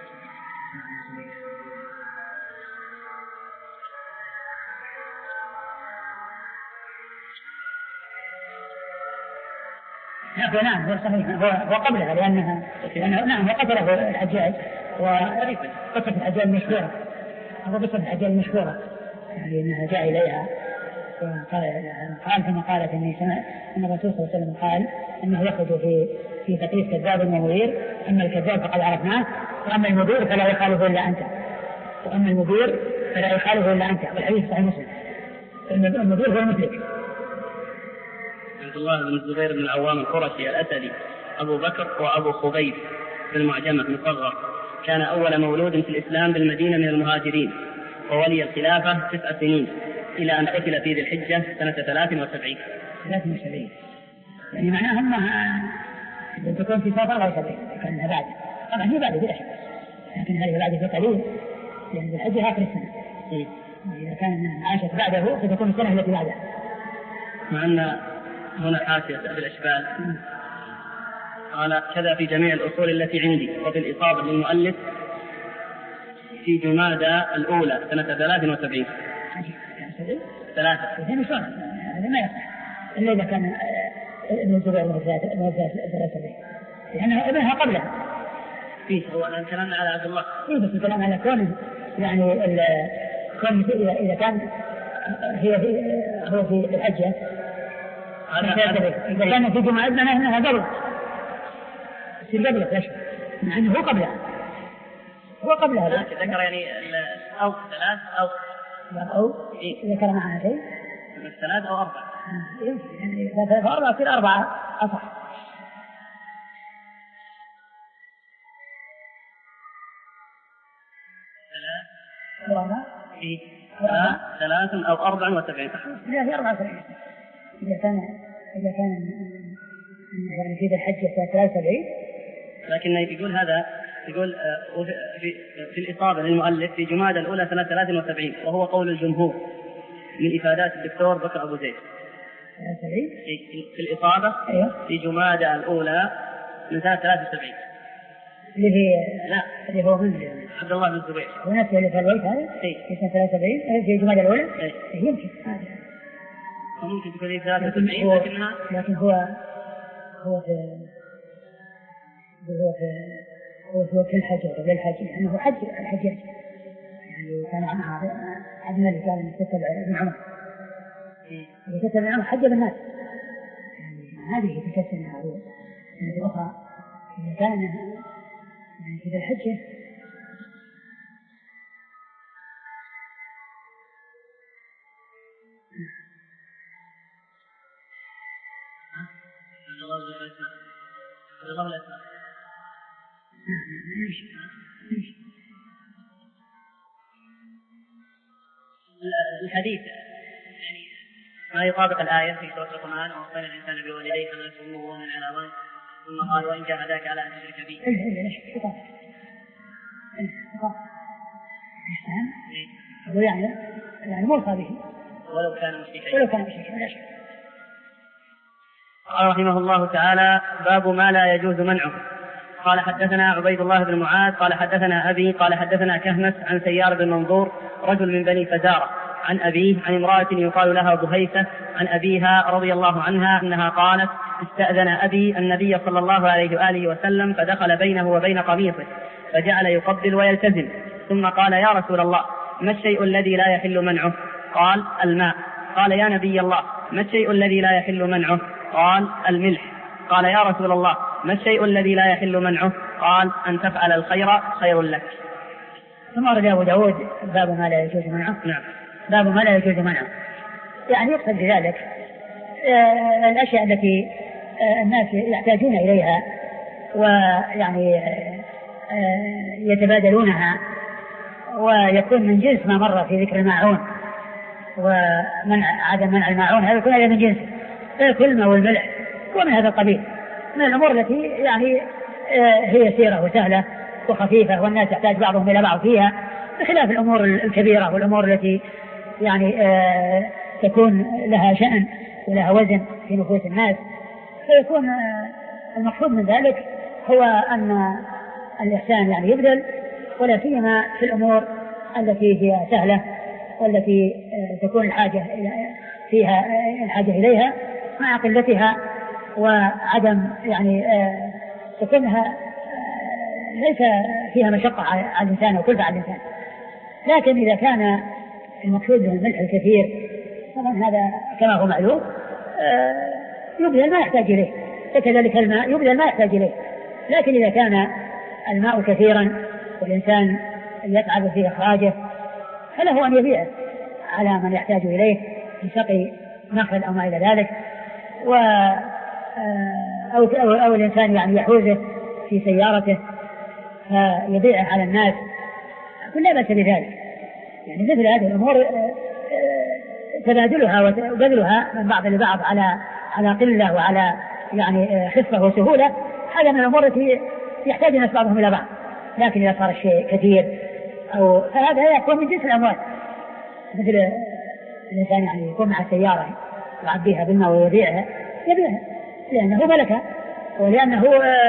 نعم هو صحيح هو, هو قبلها لأنها لأنه نعم هو قتله الحجاج وقتل الحجاج المشهورة هو قتل الحجاج المشهورة يعني أنها جاء إليها قال كما قالت إني سمعت أن الرسول صلى الله عليه وسلم قال أنه يخرج في في تقريب كذاب ومغير، أما الكذاب فقد عرفناه وأما المدير فلا يخالفه إلا أنت وأما المدير فلا يخالفه إلا أنت، والحديث صحيح مسلم. المدير هو المدرك. عبد الله بن الزبير بن العوام القرشي الأسدي أبو بكر وأبو خبيب في المعجمة مصغر، كان أول مولود في الإسلام بالمدينة من المهاجرين، وولي الخلافة تسع سنين إلى أن قتل في ذي الحجة سنة ثلاث وسبعين. ثلاث وسبعين يعني معناها أنها تكون في سنة الله وسبعين كانها بعد طبعا هي بعد ذي الحجة، لكن هذه بعد في قليل يعني ذي الحجة آخر السنة. إذا كان عاشت بعده فتكون السنة التي بعدها. مع أن هنا حاشية بالأشبال قال كذا في جميع الأصول التي عندي، وفي الإصابة للمؤلف في جمادى الأولى سنة ثلاث وسبعين. ثلاثة هذا ما يصح إلا إذا كان ابن الزبير من ثلاثة وسبعين لأنه ابنها قبلها. فيه هو الآن كلامنا على عبد الله. إيه بس الكلام على كونه يعني كون إذا كان هي هو في الحجة إذا كان في جماعة ابننا إنها قبل يصير قبله ليش؟ مع أنه هو قبلها هو قبلها ذكر يعني أو ثلاث أو أو ذكر معها شيء ثلاث أو أربعة يعني ثلاث أو أربعة يصير أربعة أصح. ثلاث ثلاث أو أربع وسبعين. لا هي أربعة وسبعين إذا كان إذا كان يعني في الحجة ثلاثة وسبعين. لكن يقول هذا يقول في, في الإصابة للمؤلف في جمادى الأولى سنة ثلاث وسبعين، وهو قول الجمهور من إفادات الدكتور بكر أبو زيد. في الإصابة أيوه. في جمادى الأولى من سنة ثلاث وسبعين اللي هي لا اللي هو من عبد الله بن الزبير ونفسه اللي في الوقت هذا في سنة ثلاث وسبعين في جمادى الأولى. أي. يمكن هذا وممكن تكون في ثلاث وسبعين لكنها لكن هو هو في هو في هو في الحج قبل الحج يعني هو حج الحجاج يعني كان عنها عندنا اللي كان يكتب ابن عمر اللي كتب ابن عمر حج بالناس يعني هذه تكتبها هو من الأخرى إذا كان يعني في الحجة الله لا يسمع الحديث يعني ما يطابق الآية في سورة القرآن ووصينا الإنسان بوالديه حملته أمه وهنا على ظهره ثم قال وإن جاهداك على أن تشرك بي. هو يعني يعني موصى به ولو كان مشركا ولو كان مشركا. قال رحمه الله تعالى باب ما لا يجوز منعه. قال حدثنا عبيد الله بن معاذ قال حدثنا أبي قال حدثنا كهمس عن سيار بن منظور رجل من بني فزارة عن أبيه عن امرأة يقال لها بهيثة عن أبيها رضي الله عنها أنها قالت استأذن أبي النبي صلى الله عليه وآله وسلم فدخل بينه وبين قميصه فجعل يقبل ويلتزم ثم قال يا رسول الله ما الشيء الذي لا يحل منعه؟ قال الماء. قال يا نبي الله ما الشيء الذي لا يحل منعه؟ قال الملح. قال يا رسول الله ما الشيء الذي لا يحل منعه؟ قال أن تفعل الخير خير لك. ثم رجع أبو داود باب ما لا يجوز منعه. نعم. باب ما لا يجوز منعه. يعني يقصد بذلك آه الأشياء التي آه الناس يحتاجون إليها ويعني آه يتبادلونها، ويكون من جنس ما مر في ذكر الماعون ومنع عدم منع الماعون، هذا يكون هذا من جنس الكلمة والملح ومن هذا القبيل من الأمور التي يعني آه هي سيرة وسهلة وخفيفة والناس يحتاج بعضهم إلى بعض فيها، بخلاف الأمور الكبيرة والأمور التي يعني آه تكون لها شأن ولها وزن في نفوس الناس. فيكون آه المقصود من ذلك هو أن الإحسان يعني يبذل، ولا سيما في الأمور التي هي سهلة والتي آه تكون الحاجة فيها آه الحاجة إليها مع قلتها وعدم يعني آه تكونها آه ليس فيها مشقة على الإنسان وكلفة على الإنسان. لكن إذا كان المقصود بالملح الكثير طبعا هذا كما هو معلوم آه يبذل ما يحتاج إليه، وكذلك الماء يبذل ما يحتاج إليه. لكن إذا كان الماء كثيرا والإنسان يتعب في إخراجه فله أن يبيعه على من يحتاج إليه في سقي نخل أو ما إلى ذلك، و أو, أو, أو الإنسان يعني يحوزه في سيارته فيبيعه على الناس، لا بأس بذلك. يعني مثل هذه الأمور تبادلها وبذلها من بعض لبعض على على قلة وعلى يعني خفة وسهولة، هذا من الأمور التي يحتاج الناس بعضهم إلى بعض. لكن إذا صار الشيء كثير أو فهذا يكون من جنس الأموال، مثل الإنسان يعني يكون مع سيارة يعبيها بالماء ويبيعها يبيعها لأنه ملكها ولأنه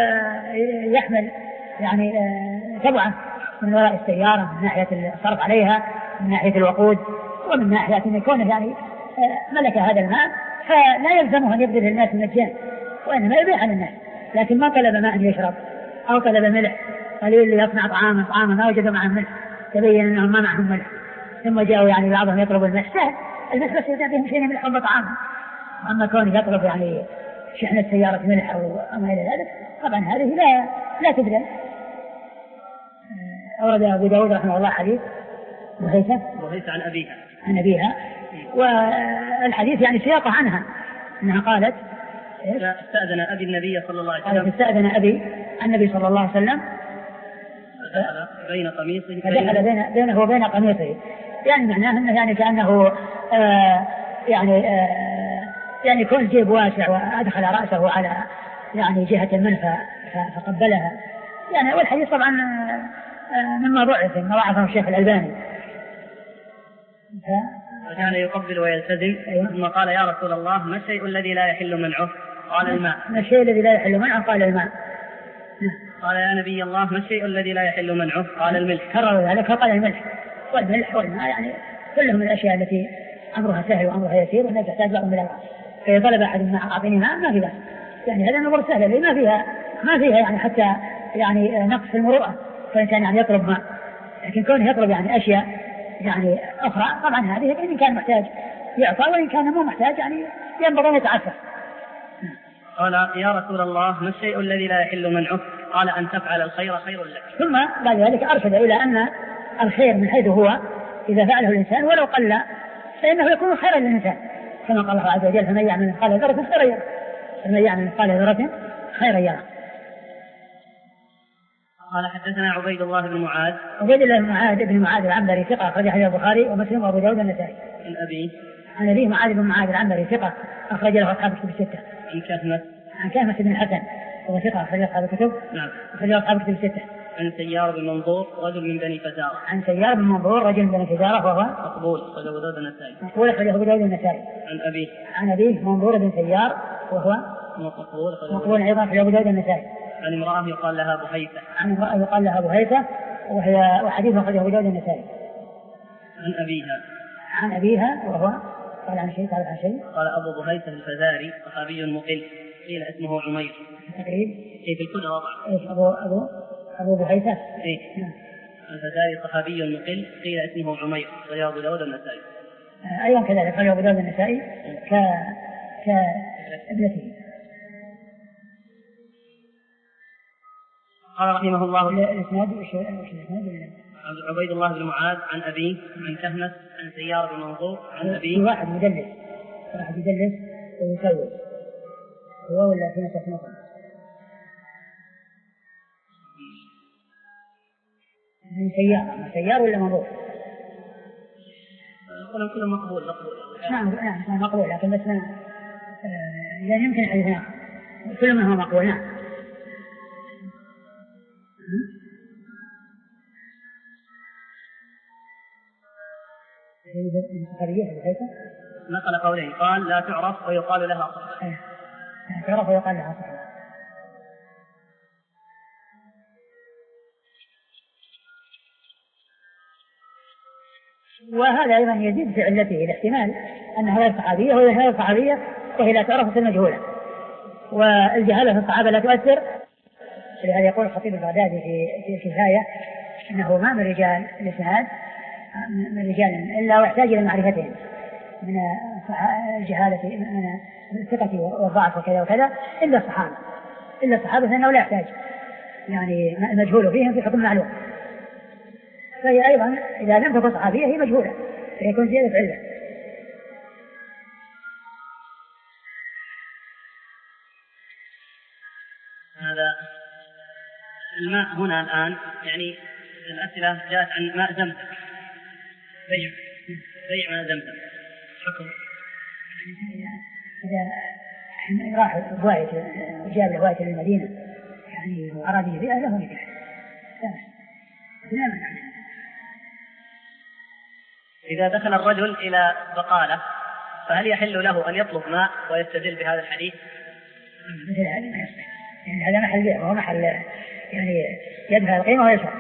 يحمل يعني تبعه من وراء السيارة من ناحية الصرف عليها، من ناحية الوقود، ومن ناحية أن يكون يعني ملك هذا الماء، فلا يلزمه أن يبذل الناس المجان وإنما يبيع للناس. لكن ما طلب ماء يشرب أو طلب ملح قليل ليصنع طعاما طعاما ما وجدوا معه ملح تبين أنهم ما معهم ملح ثم جاءوا يعني بعضهم يطلب الملح، سهل الملح بس يجب بهم شيء ملح وطعام. أما كونه يطلب يعني شحنة سيارة ملح أو ما إلى ذلك طبعا هذه لا لا تبذل. أورد أبو داود رحمه الله حديث بهيثة بهيثة عن أبيها عن أبيها، والحديث يعني سياقه عنها أنها قالت استأذن أبي النبي صلى الله عليه وسلم استأذن أبي النبي صلى الله عليه وسلم فدخل بين قميصه فدخل بين بينه وبين قميصه، يعني معناه أنه يعني كأنه آه يعني آه يعني كل جيب واسع وأدخل رأسه على يعني جهة منه فقبلها يعني. والحديث طبعا مما ضعف ما ضعفه الشيخ الألباني. وكان يقبل ويلتزم ثم قال يا رسول الله ما الشيء الذي لا يحل منعه؟ قال الماء. ما الشيء الذي لا يحل منعه؟ قال الماء. قال يا نبي الله ما الشيء الذي لا يحل منعه؟ قال الملح. كرر ذلك فقال الملح والملح والماء يعني كلهم من الأشياء التي أمرها سهل وأمرها يسير والناس تحتاج بعضهم إلى بعض. فإذا طلب أحد الماء أعطيني ماء ما في بأس، يعني هذا الأمور سهلة اللي ما فيها ما فيها يعني حتى يعني نقص المروءة، فإنسان يعني يطلب ماء. لكن كونه يطلب يعني أشياء يعني أخرى طبعا هذه إن كان محتاج يعطى وإن كان مو محتاج يعني ينبغي أن يتعفف. قال يا رسول الله ما الشيء الذي لا يحل منعه؟ قال أن تفعل الخير خير لك. ثم بعد ذلك أرشد إلى أن الخير من حيث هو إذا فعله الإنسان ولو قل فإنه يكون خيرا للإنسان، كما قال الله عز وجل فمن يعمل مثقال ذرة خيرا يره فمن يعمل مثقال ذرة خيرا يره. قال حدثنا عبيد الله بن معاذ عبيد الله بن معاذ بن معاذ العنبري ثقة أخرج حديث البخاري ومسلم وأبو داود والنسائي. عن أبي عن أبي معاذ بن معاذ العنبري ثقة أخرج له أصحاب الكتب الستة. عن كهمة عن كهمة بن الحسن وهو ثقة أخرج أصحاب الكتب. نعم. أخرج أصحاب الكتب الستة. عن سيار بن منظور رجل من بني فزارة. عن سيار بن منظور رجل من بني فزارة وهو مقبول أخرج أبو داود النسائي. مقبول أخرج أبو داود النسائي. عن أبيه عن أبيه منظور بن سيار وهو مقبول مقبول أيضا أخرج أبو داود النسائي. عن امرأة يقال لها بهيثة. عن امرأة يقال لها بهيثة وهي وحديث أخرجه أبو داود النسائي. عن أبيها عن أبيها وهو قال عن شيء قال عن شيء قال أبو بهيثة الفزاري صحابي مقل قيل اسمه عمير تقريب إيه في الكل وضع إيش أبو أبو أبو بهيثة إيه الفزاري صحابي مقل قيل اسمه عمير رواه أبو داود النسائي. أيضا كذلك رواه أبو داود النسائي ك كابنته. قال رحمه الله الإسناد وش الإسناد عبيد الله بن معاذ عن أبيه عن كهنس عن سيار بن منصور عن أبيه. واحد مدلس، واحد يدلس ويسوي هو ولا في نفس نقل من سيار سيار ولا منظور؟ يقولون كله مقبول مقبول. نعم نعم مقبول، لكن بس ما يعني يمكن حديثنا كل من هو مقبول. نعم. نقل قولين، قال لا تعرف ويقال لها صحيح. لا تعرف ويقال لها صحيح. وهذا أيضا يزيد في علته الاحتمال أنها غير صحابية وهي غير صحابية وهي لا تعرف في المجهولة، والجهالة في الصحابة لا تؤثر. لهذا يقول الخطيب البغدادي في الكفاية أنه ما من رجال الإسناد من رجال إلا واحتاج إلى معرفتهم من الجهالة من الثقة والضعف وكذا وكذا إلا الصحابة إلا الصحابة فإنه لا يحتاج يعني مجهول فيهم في حكم معلوم. فهي أيضا إذا لم تكن صحابية هي مجهولة فيكون زيادة علة. هذا الماء هنا الآن يعني الأسئلة جاءت عن ماء زمزم، بيع بيع ماء زمزم حكم. إذا راح الوايت وجاب الوايت للمدينة يعني أراد يبيع له نكاح لا مانع. إذا دخل الرجل إلى بقالة فهل يحل له أن يطلب ماء ويستدل بهذا الحديث؟ مثل هذا ما يصح، يعني هذا محل بيع وهو محل يعني يدفع القيمة ويشرب.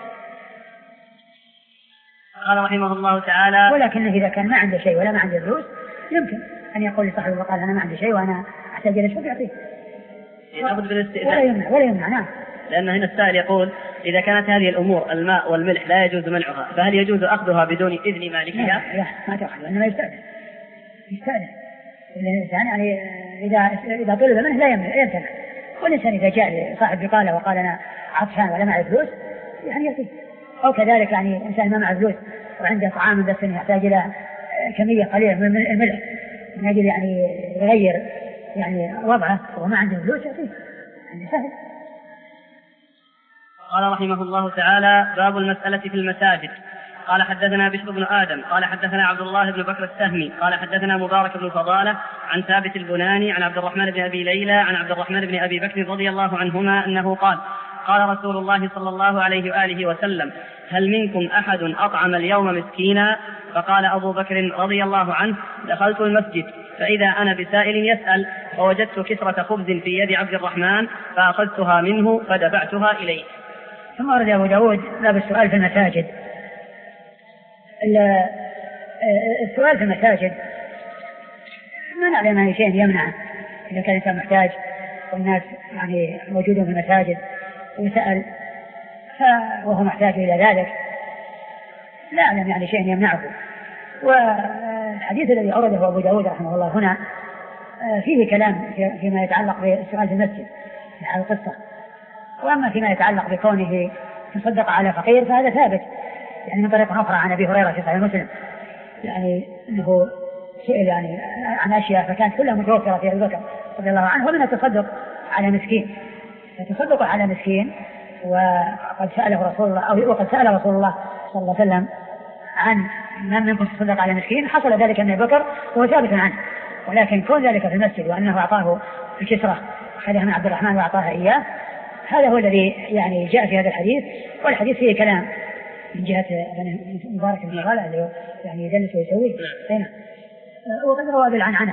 قال رحمه الله تعالى ولكنه إذا كان ما عنده شيء ولا ما عنده فلوس يمكن أن يقول لصاحب البقالة أنا ما عندي شيء وأنا أحتاج إلى شيء يعطيه ولا يمنع ولا يمنع. نعم. لأن هنا السائل يقول إذا كانت هذه الأمور الماء والملح لا يجوز منعها فهل يجوز أخذها بدون إذن مالكها؟ لا, لا ما تأخذ وإنما يستأذن يستأذن الإنسان يعني إذا إذا طلب منه لا يمتنع. والإنسان إذا جاء صاحب بقالة وقال أنا عطشان ولا معي فلوس يعني يعطيه. أو كذلك يعني إنسان ما معه فلوس وعنده طعام بس يحتاج إلى كمية قليلة من الملح من أجل يعني يغير يعني وضعه وما عنده فلوس يعطيه يعني سهل. قال رحمه الله تعالى باب المسألة في المساجد. قال حدثنا بشر بن آدم قال حدثنا عبد الله بن بكر السهمي قال حدثنا مبارك بن فضالة عن ثابت البناني عن عبد الرحمن بن أبي ليلى عن عبد الرحمن بن أبي بكر رضي الله عنهما أنه قال قال رسول الله صلى الله عليه وآله وسلم هل منكم أحد أطعم اليوم مسكينا؟ فقال أبو بكر رضي الله عنه دخلت المسجد فإذا أنا بسائل يسأل فوجدت كسرة خبز في يد عبد الرحمن فأخذتها منه فدفعتها إليه. ثم ورد أبو داود باب السؤال في المساجد. السؤال في المساجد ما نعلم أي شيء يمنع إذا كان الإنسان محتاج والناس يعني موجودون في المساجد وسأل وهو محتاج إلى ذلك لا أعلم يعني شيء يمنعه. والحديث الذي أورده أبو داود رحمه الله هنا فيه كلام فيما يتعلق بالسؤال في المسجد في هذه القصة. وأما فيما يتعلق بكونه تصدق على فقير فهذا ثابت يعني من طريق أخرى عن أبي هريرة في صحيح مسلم يعني أنه سئل يعني عن أشياء فكانت كلها متوفرة في أبي بكر رضي الله عنه ومنها التصدق على مسكين. فتصدق على مسكين وقد سأله رسول الله أو وقد سأل رسول الله صلى الله عليه وسلم عن من منكم تصدق على مسكين حصل ذلك من أبي بكر وهو ثابت عنه. ولكن كون ذلك في المسجد وأنه أعطاه الكسرة خذها من عبد الرحمن وأعطاها إياه هذا هو الذي يعني جاء في هذا الحديث. والحديث فيه كلام من جهة مبارك بن غالة اللي يعني يدلس ويسوي هنا وقد روى بالعنعنة.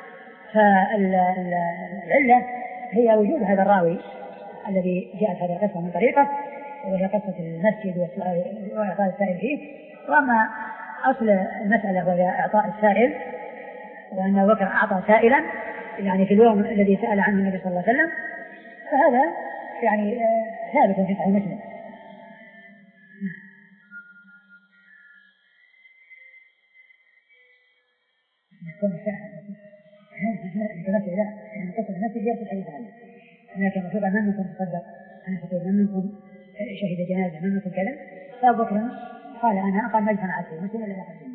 فالعلة هي وجود هذا الراوي الذي جاءت هذه القصة من طريقه وهي قصة المسجد وإعطاء السائل فيه. وأما أصل المسألة وهي إعطاء السائل وأن أبو بكر أعطى سائلا يعني في اليوم الذي سأل عنه النبي صلى الله عليه وسلم فهذا يعني ثابت في صحيح مسلم. لكن المفروض من منكم تصدق أنا فقير من منكم شهد جنازة من مثل كذا، فأبو بكر قال أنا قال ما فعلت مثل إلا دخل.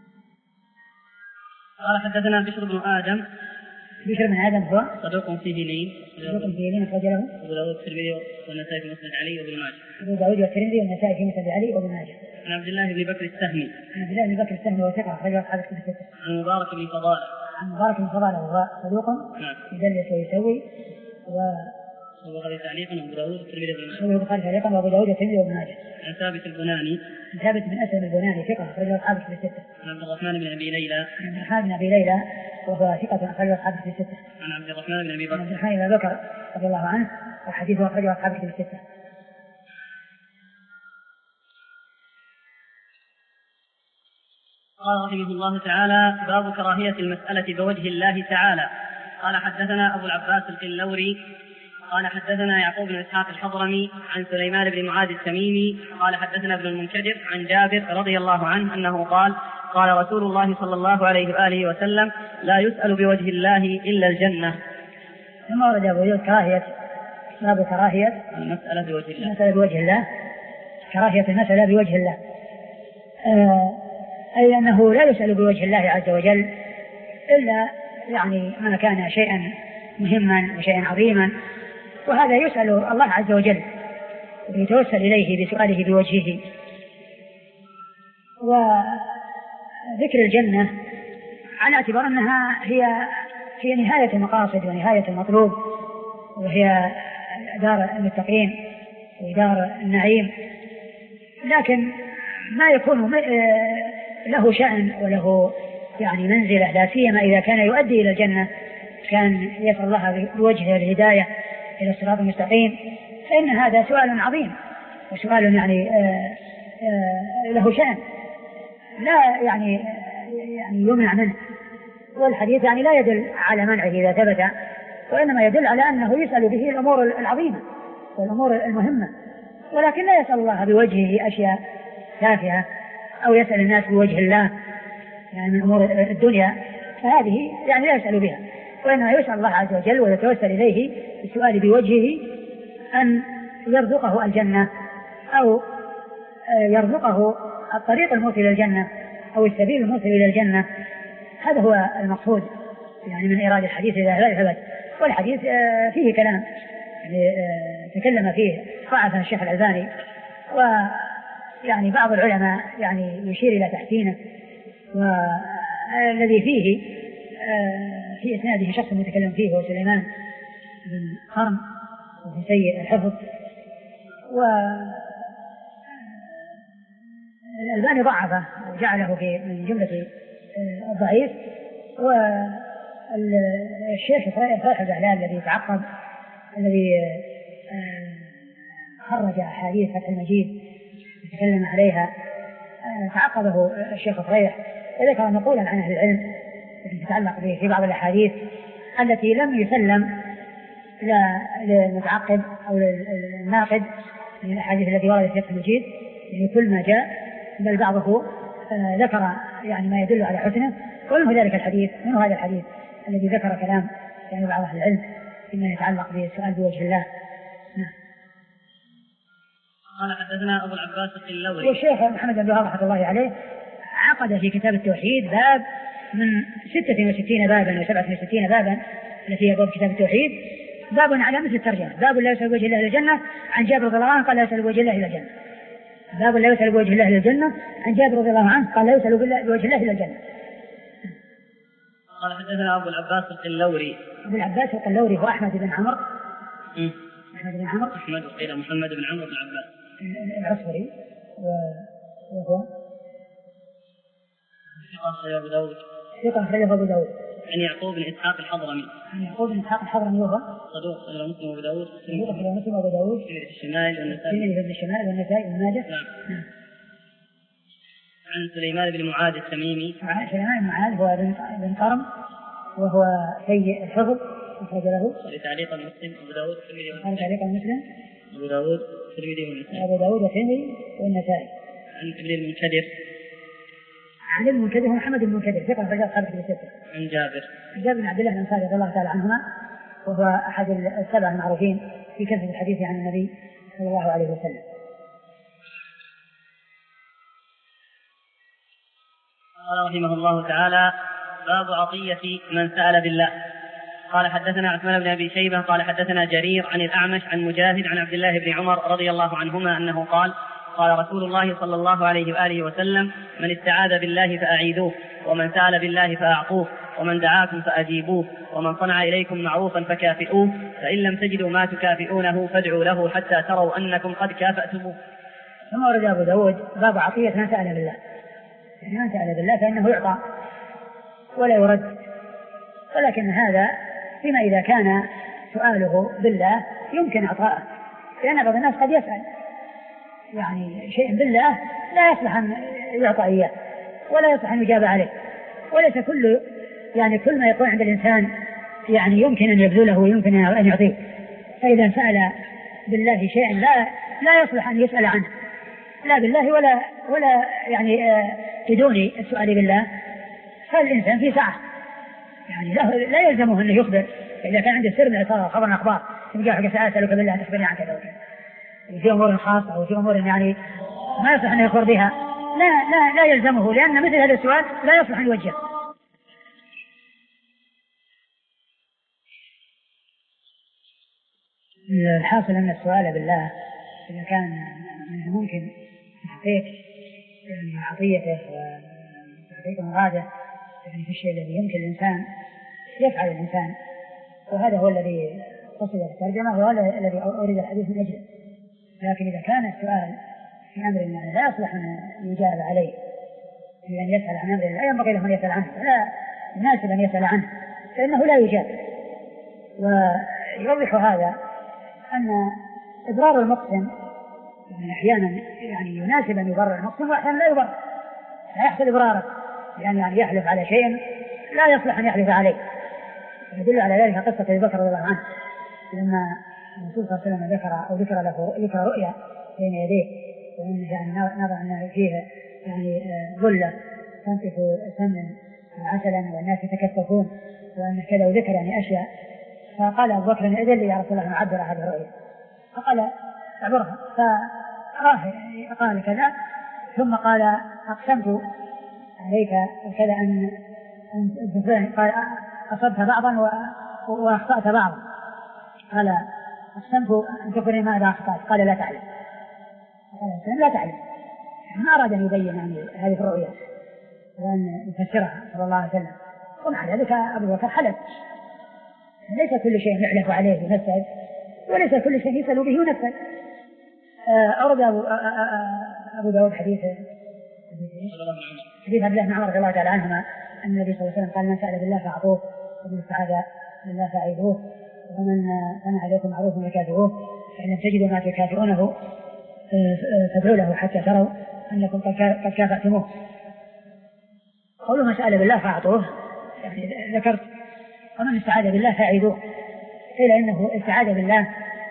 قال حدثنا بشر بن آدم. بشر بن آدم هو صدوق فيه لين. صدوق فيه لين أخرجه أبو داود والترمذي والنسائي في مسند علي وابن ماجه. أبو داود والترمذي والنسائي في مسند علي وابن ماجه. عن عبد الله بن بكر السهمي. عن عبد الله بن بكر السهمي وثقة أخرجه أصحاب الكتب الستة. عن مبارك بن فضالة. عن مبارك بن فضالة وهو صدوق يدلس ويسوي و البخاري تعليقا وابو داود والترمذي وابن ماجه. البخاري تعليقا وابو داود والترمذي وابن ماجه. عن ثابت البناني. عن ثابت بن اسلم البناني ثقة أخرجه أصحاب الكتب الستة. عن عبد الرحمن بن ابي ليلى. عن عبد الرحمن بن ابي ليلى وهو ثقة أخرجه أصحاب الكتب الستة. عن عبد الرحمن بن ابي بكر. عن عبد الرحمن بن ابي بكر رضي الله عنه وحديثه أخرجه أصحاب الكتب الستة. قال رحمه الله تعالى: باب كراهية المسألة بوجه الله تعالى. قال حدثنا أبو العباس القلوري قال حدثنا يعقوب بن إسحاق الحضرمي عن سليمان بن معاذ التميمي قال حدثنا ابن المنكدر عن جابر رضي الله عنه أنه قال: قال رسول الله صلى الله عليه وآله وسلم: لا يسأل بوجه الله إلا الجنة. ثم ورد أبو داود كراهية باب كراهية المسألة بوجه الله. المسألة بوجه الله، كراهية المسألة بوجه الله، آه أي أنه لا يسأل بوجه الله عز وجل إلا يعني ما كان شيئا مهما وشيئا عظيما، وهذا يسأل الله عز وجل ويتوسل إليه بسؤاله بوجهه. وذكر الجنة على اعتبار أنها هي هي نهاية المقاصد ونهاية المطلوب، وهي دار المتقين ودار النعيم، لكن ما يكون له شأن وله يعني منزلة، لا سيما إذا كان يؤدي إلى الجنة، كان يسأل الله بوجهه الهداية إلى الصراط المستقيم، فإن هذا سؤال عظيم وسؤال يعني آآ آآ له شأن لا يعني يعني يمنع منه. والحديث يعني لا يدل على منعه إذا ثبت، وإنما يدل على أنه يسأل به الأمور العظيمة والأمور المهمة، ولكن لا يسأل الله بوجهه أشياء تافهة أو يسأل الناس بوجه الله يعني من أمور الدنيا، فهذه يعني لا يسأل بها، وإنما يسأل الله عز وجل ويتوسل إليه بالسؤال بوجهه أن يرزقه الجنة أو يرزقه الطريق الموصل إلى الجنة أو السبيل الموصل إلى الجنة. هذا هو المقصود يعني من إيراد الحديث إذا لا يثبت. والحديث فيه كلام يعني تكلم فيه ضعفه الشيخ الألباني، ويعني بعض العلماء يعني يشير إلى تحسينه، والذي فيه في إسناده شخص متكلم فيه هو سليمان بن قرن وفي سيء الحفظ، والألباني ضعفه وجعله في من جملة الضعيف. والشيخ فرح الزهلان الذي تعقب الذي خرج أحاديث فتح المجيد وتكلم عليها تعقبه الشيخ فريح، وذكر نقولا عن أهل العلم التي تتعلق به في بعض الأحاديث التي لم يسلم للمتعقب أو للناقد من الأحاديث التي وردت في فتح المجيد لكل ما جاء، بل بعضه ذكر يعني ما يدل على حسنه، ومنه ذلك الحديث منه هذا الحديث الذي ذكر كلام يعني بعض أهل العلم فيما يتعلق بالسؤال بوجه الله. قال حدثنا أبو العباس القلوري. والشيخ محمد بن وهاب رحمة الله عليه عقد في كتاب التوحيد باب من ستة وستين بابا وسبعة وستين بابا التي هي باب كتاب التوحيد، باب على مثل الترجمة: باب لا يسأل بوجه الله إلى الجنة عن جابر رضي الله عنه قال لا يسأل بوجه الله إلى الجنة. باب لا يسأل بوجه الله إلى الجنة عن جابر رضي الله عنه قال لا يسأل بوجه الله إلى الجنة. قال حدثنا أبو العباس القلوري. أبو العباس القلوري هو أحمد بن عمرو. أحمد بن عمرو. أحمد وقيل محمد بن عمرو بن العباس العصفري، وهو ثقة أبو داود. ثقة أخرجه أبو داود. عن يعقوب بن إسحاق الحضرمي. عن يعقوب بن إسحاق الحضرمي وهو صدوق أخرجه مسلم وأبو داود. صدوق أخرجه مسلم وأبو داود. في الشمال والنسائي. في الشمال والنسائي وابن ماجه. نعم. عن سليمان بن معاذ التميمي. عن سليمان بن معاذ هو بن قرن وهو سيء الحفظ أخرج له. تعليقا مسلم أبو داود الترمذي والنسائي. تعليقا مسلم أبو داود الترمذي والنسائي. أبو داود الترمذي والنسائي. عن ابن المنكدر. عن ابن المنكدر محمد بن المنكدر ثقة أخرج أصحاب الكتب الستة. عن جابر. جابر بن عبد الله الأنصاري رضي الله تعالى عنهما، وهو أحد السبع المعروفين في كثرة الحديث عن النبي صلى الله عليه وسلم. قال رحمه الله تعالى: باب عطية من سأل بالله. قال حدثنا عثمان بن أبي شيبة قال حدثنا جرير عن الأعمش عن مجاهد عن عبد الله بن عمر رضي الله عنهما أنه قال: قال رسول الله صلى الله عليه وآله وسلم: من استعاذ بالله فأعيذوه، ومن سأل بالله فأعطوه، ومن دعاكم فأجيبوه، ومن صنع إليكم معروفا فكافئوه، فإن لم تجدوا ما تكافئونه فادعوا له حتى تروا أنكم قد كافأتموه. ثم ورد أبو داود باب عطية من سأل بالله. من سأل بالله فإنه يعطى ولا يرد، ولكن هذا فيما إذا كان سؤاله بالله يمكن إعطاءه، لأن بعض الناس قد يسأل يعني شيء بالله لا يصلح أن يعطى إياه ولا يصلح أن يجاب عليه، وليس كل يعني كل ما يكون عند الإنسان يعني يمكن أن يبذله ويمكن أن يعطيه. فإذا سأل بالله شيئا لا لا يصلح أن يسأل عنه لا بالله ولا ولا يعني بدون السؤال بالله، فالإنسان في سعة يعني لا يلزمه أنه يخبر. إذا كان عنده سر من الأسرار خبر أخبار ثم جاء حق سألك بالله تخبرني عن كذا وكذا في أمور خاصة أو في أمور يعني ما يصلح أن يخبر بها، لا لا لا يلزمه، لأن مثل هذا السؤال لا يصلح أن يوجه. الحاصل أن السؤال بالله إذا كان منه ممكن تحقيق يعني عطيته وتحقيق مراده يعني في الشيء الذي يمكن الإنسان يفعل الإنسان، وهذا هو الذي قصد في الترجمة وهذا الذي أريد الحديث من أجله. لكن إذا كان السؤال في أمر يعني لا يصلح أن يجاب عليه، لأن يسأل عن أمر لا ينبغي له أن يسأل عنه، لا يناسب أن يسأل عنه فإنه لا يجاب. ويوضح هذا أن إبرار المقسم يعني أحيانا يعني يناسب أن يبرر المقسم وأحيانا لا يبرر، لا يحصل إبراره، لأن يعني يحلف على شيء لا يصلح أن يحلف عليه. يدل على ذلك قصة أبي بكر رضي الله عنه لما الرسول صلى الله عليه وسلم ذكر أو ذكر له ذكر رؤيا بين يديه وأن يعني نظر أن فيها يعني ظلة تنطف سمن عسلا والناس يتكففون وأن كذا، وذكر يعني أشياء. فقال أبو بكر: أذن لي يا رسول الله نعبر هذه الرؤيا. فقال: اعبرها. فقال كذا ثم قال: أقسمت عليك كذا أن أن قال أصبت بعضا وأخطأت بعضا. قال: أقسمت أن تخبرني ماذا أخطأت. قال: لا تعلم. قال: لا تعلم. ما أراد أن يبين يعني هذه الرؤيا وأن يفسرها صلى الله عليه وسلم. ومع ذلك أبو بكر حلف. ليس كل شيء يحلف عليه ينفذ، وليس كل شيء يسأل به ينفذ. أورد أبو, أبو داود حديث حديث عبد الله بن عمر رضي الله تعالى عنهما أن النبي صلى الله عليه وسلم قال: من سأل بالله فأعطوه، ومن استعاذ بالله فأعيذوه، ومن صنع عليكم معروفا فكافئوه، فإن لم تجدوا ما تكافئونه فادعوا له حتى تروا أنكم قد كافأتموه. قولوا من سأل بالله فأعطوه يعني ذكرت، ومن استعاذ بالله فأعيذوه، قيل إنه استعاذ بالله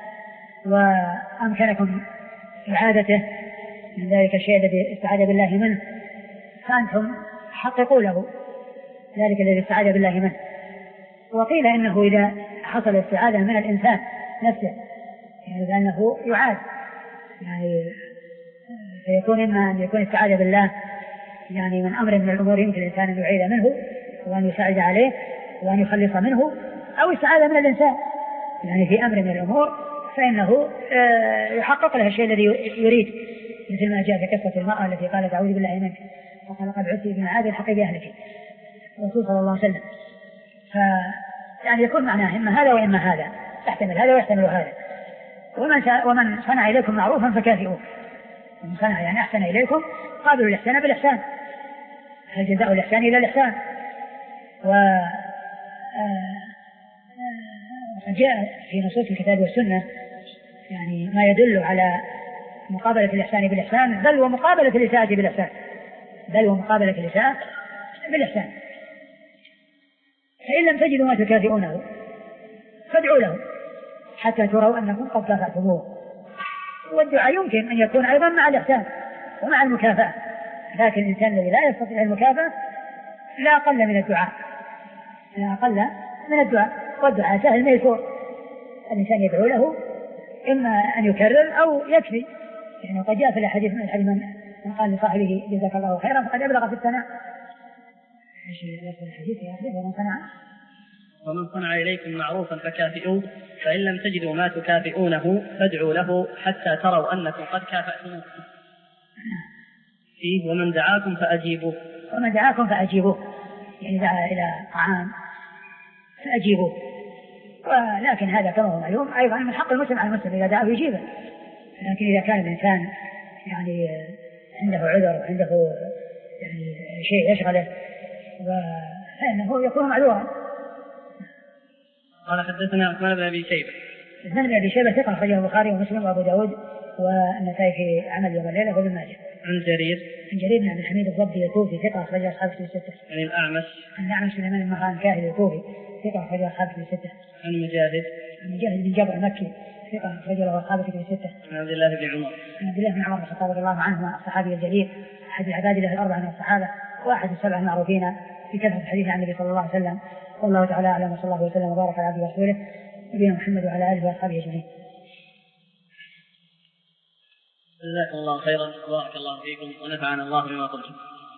وأمكنكم إعادته من ذلك الشيء الذي استعاذ بالله منه، فأنتم حققوا له ذلك الذي استعاذ بالله منه. وقيل إنه إذا حصل استعاذة من الإنسان نفسه يعني لأنه يعاد يعني فيكون إما أن يكون استعاذ بالله يعني من أمر من الأمور يمكن الإنسان أن يعيد منه وأن يساعد عليه وأن يخلص منه، أو استعاذ من الإنسان يعني في أمر من الأمور فإنه يحقق له الشيء الذي يريد، مثل ما جاء في قصة المرأة التي قالت: أعوذ بالله منك، فقال: قد عدت ابن عادل حقي بأهلك الرسول صلى الله عليه وسلم. فيعني يكون معناه إما هذا وإما هذا، يحتمل هذا ويحتمل هذا. ومن, ومن صنع إليكم معروفا فكافئوه، ومن صنع يعني أحسن إليكم قابلوا الإحسان بالإحسان، هل جزاء الإحسان إلى الإحسان. وجاء في نصوص الكتاب والسنة يعني ما يدل على مقابلة الإحسان بالإحسان، بل ومقابلة الإساءة بالإحسان، بل ومقابلة الإساءة بالإحسان. فإن لم تجدوا ما تكافئونه فادعوا له حتى تروا أنكم قد كافأتموه. والدعاء يمكن أن يكون أيضا مع الإحسان ومع المكافأة، لكن الإنسان الذي لا يستطيع المكافأة لا أقل من الدعاء، لا أقل من الدعاء. والدعاء سهل ميسور، الإنسان يدعو له إما أن يكرر أو يكفي، يعني قد جاء في الحديث من الحديث من قال لصاحبه: جزاك الله خيرا، فقد أبلغ في الثناء. ايش لفظ الحديث يا اخي؟ ومن صنع ومن صنع إليكم معروفا فكافئوه فإن لم تجدوا ما تكافئونه فادعوا له حتى تروا أنكم قد كافأتموه فيه ومن دعاكم فأجيبوه. ومن دعاكم فأجيبوه يعني دعا إلى طعام فأجيبوه. ولكن هذا كما هو معلوم أيضا من حق المسلم على المسلم إذا دعاه يجيبه. لكن إذا كان الإنسان يعني عنده عذر وعنده يعني شيء يشغله فإنه يكون معذورا. قال حدثنا عثمان بن أبي شيبة. عثمان بن أبي شيبة ثقة أخرجه البخاري ومسلم وأبو داود والنسائي في عمل يوم الليلة وابن ماجه. عن جرير عن جرير بن عبد الحميد الضبي الكوفي ثقة أخرجه أصحاب الكتب الستة. عن الأعمش عن الأعمش سليمان بن مهران الكاهلي الكوفي ثقة أخرجه أصحاب الكتب الستة. عن مجاهد عن مجاهد بن جبر المكي ثقة أخرجه له أصحاب الكتب الستة. عن عبد الله بن عمر عن عبد الله بن عمر الخطاب رضي الله عنهما الصحابي الجليل أحد العباد له الأربعة من الصحابة واحد السبعة المعروفين في كثرة الحديث عن النبي صلى الله عليه وسلم. والله تعالى أعلم وصلى الله وسلم وبارك على عبده ورسوله نبينا محمد وعلى آله وأصحابه أجمعين. جزاكم الله خيرا وبارك الله فيكم ونفعنا الله بما قلتم.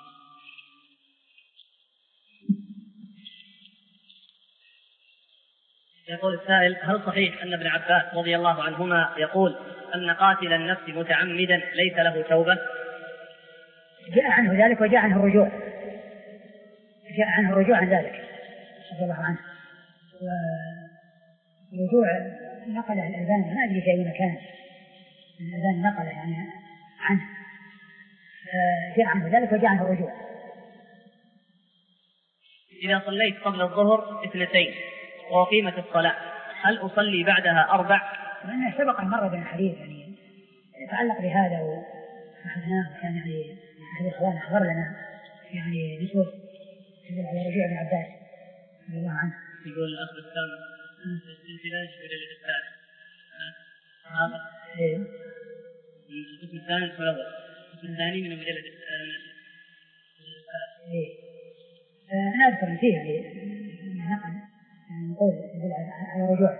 يقول السائل: هل صحيح أن ابن عباس رضي الله عنهما يقول أن قاتل النفس متعمدا ليس له توبة؟ جاء عنه ذلك وجاء عنه الرجوع جاء عنه الرجوع عن ذلك رضي الله عنه. ورجوع نقله الألباني ما أدري في أي مكان الألباني نقله يعني عنه جاء عنه ذلك وجاء عنه الرجوع. إذا صليت قبل الظهر اثنتين وقيمة الصلاة هل أصلي بعدها أربع؟ لأنه سبق مرة بين الحديث يعني يتعلق بهذا وأخذناه كان يعني أحد الإخوان أخبر لنا يعني نصوص تدل على رجوع ابن عباس رضي الله عنه. يقول الأخ السامع الانفلاج في ليلة الثالث هذا القسم الثاني من الأول القسم الثاني من مجلة الثالث. أنا أذكر فيه يعني نقل يعني نقول يدل على رجوع.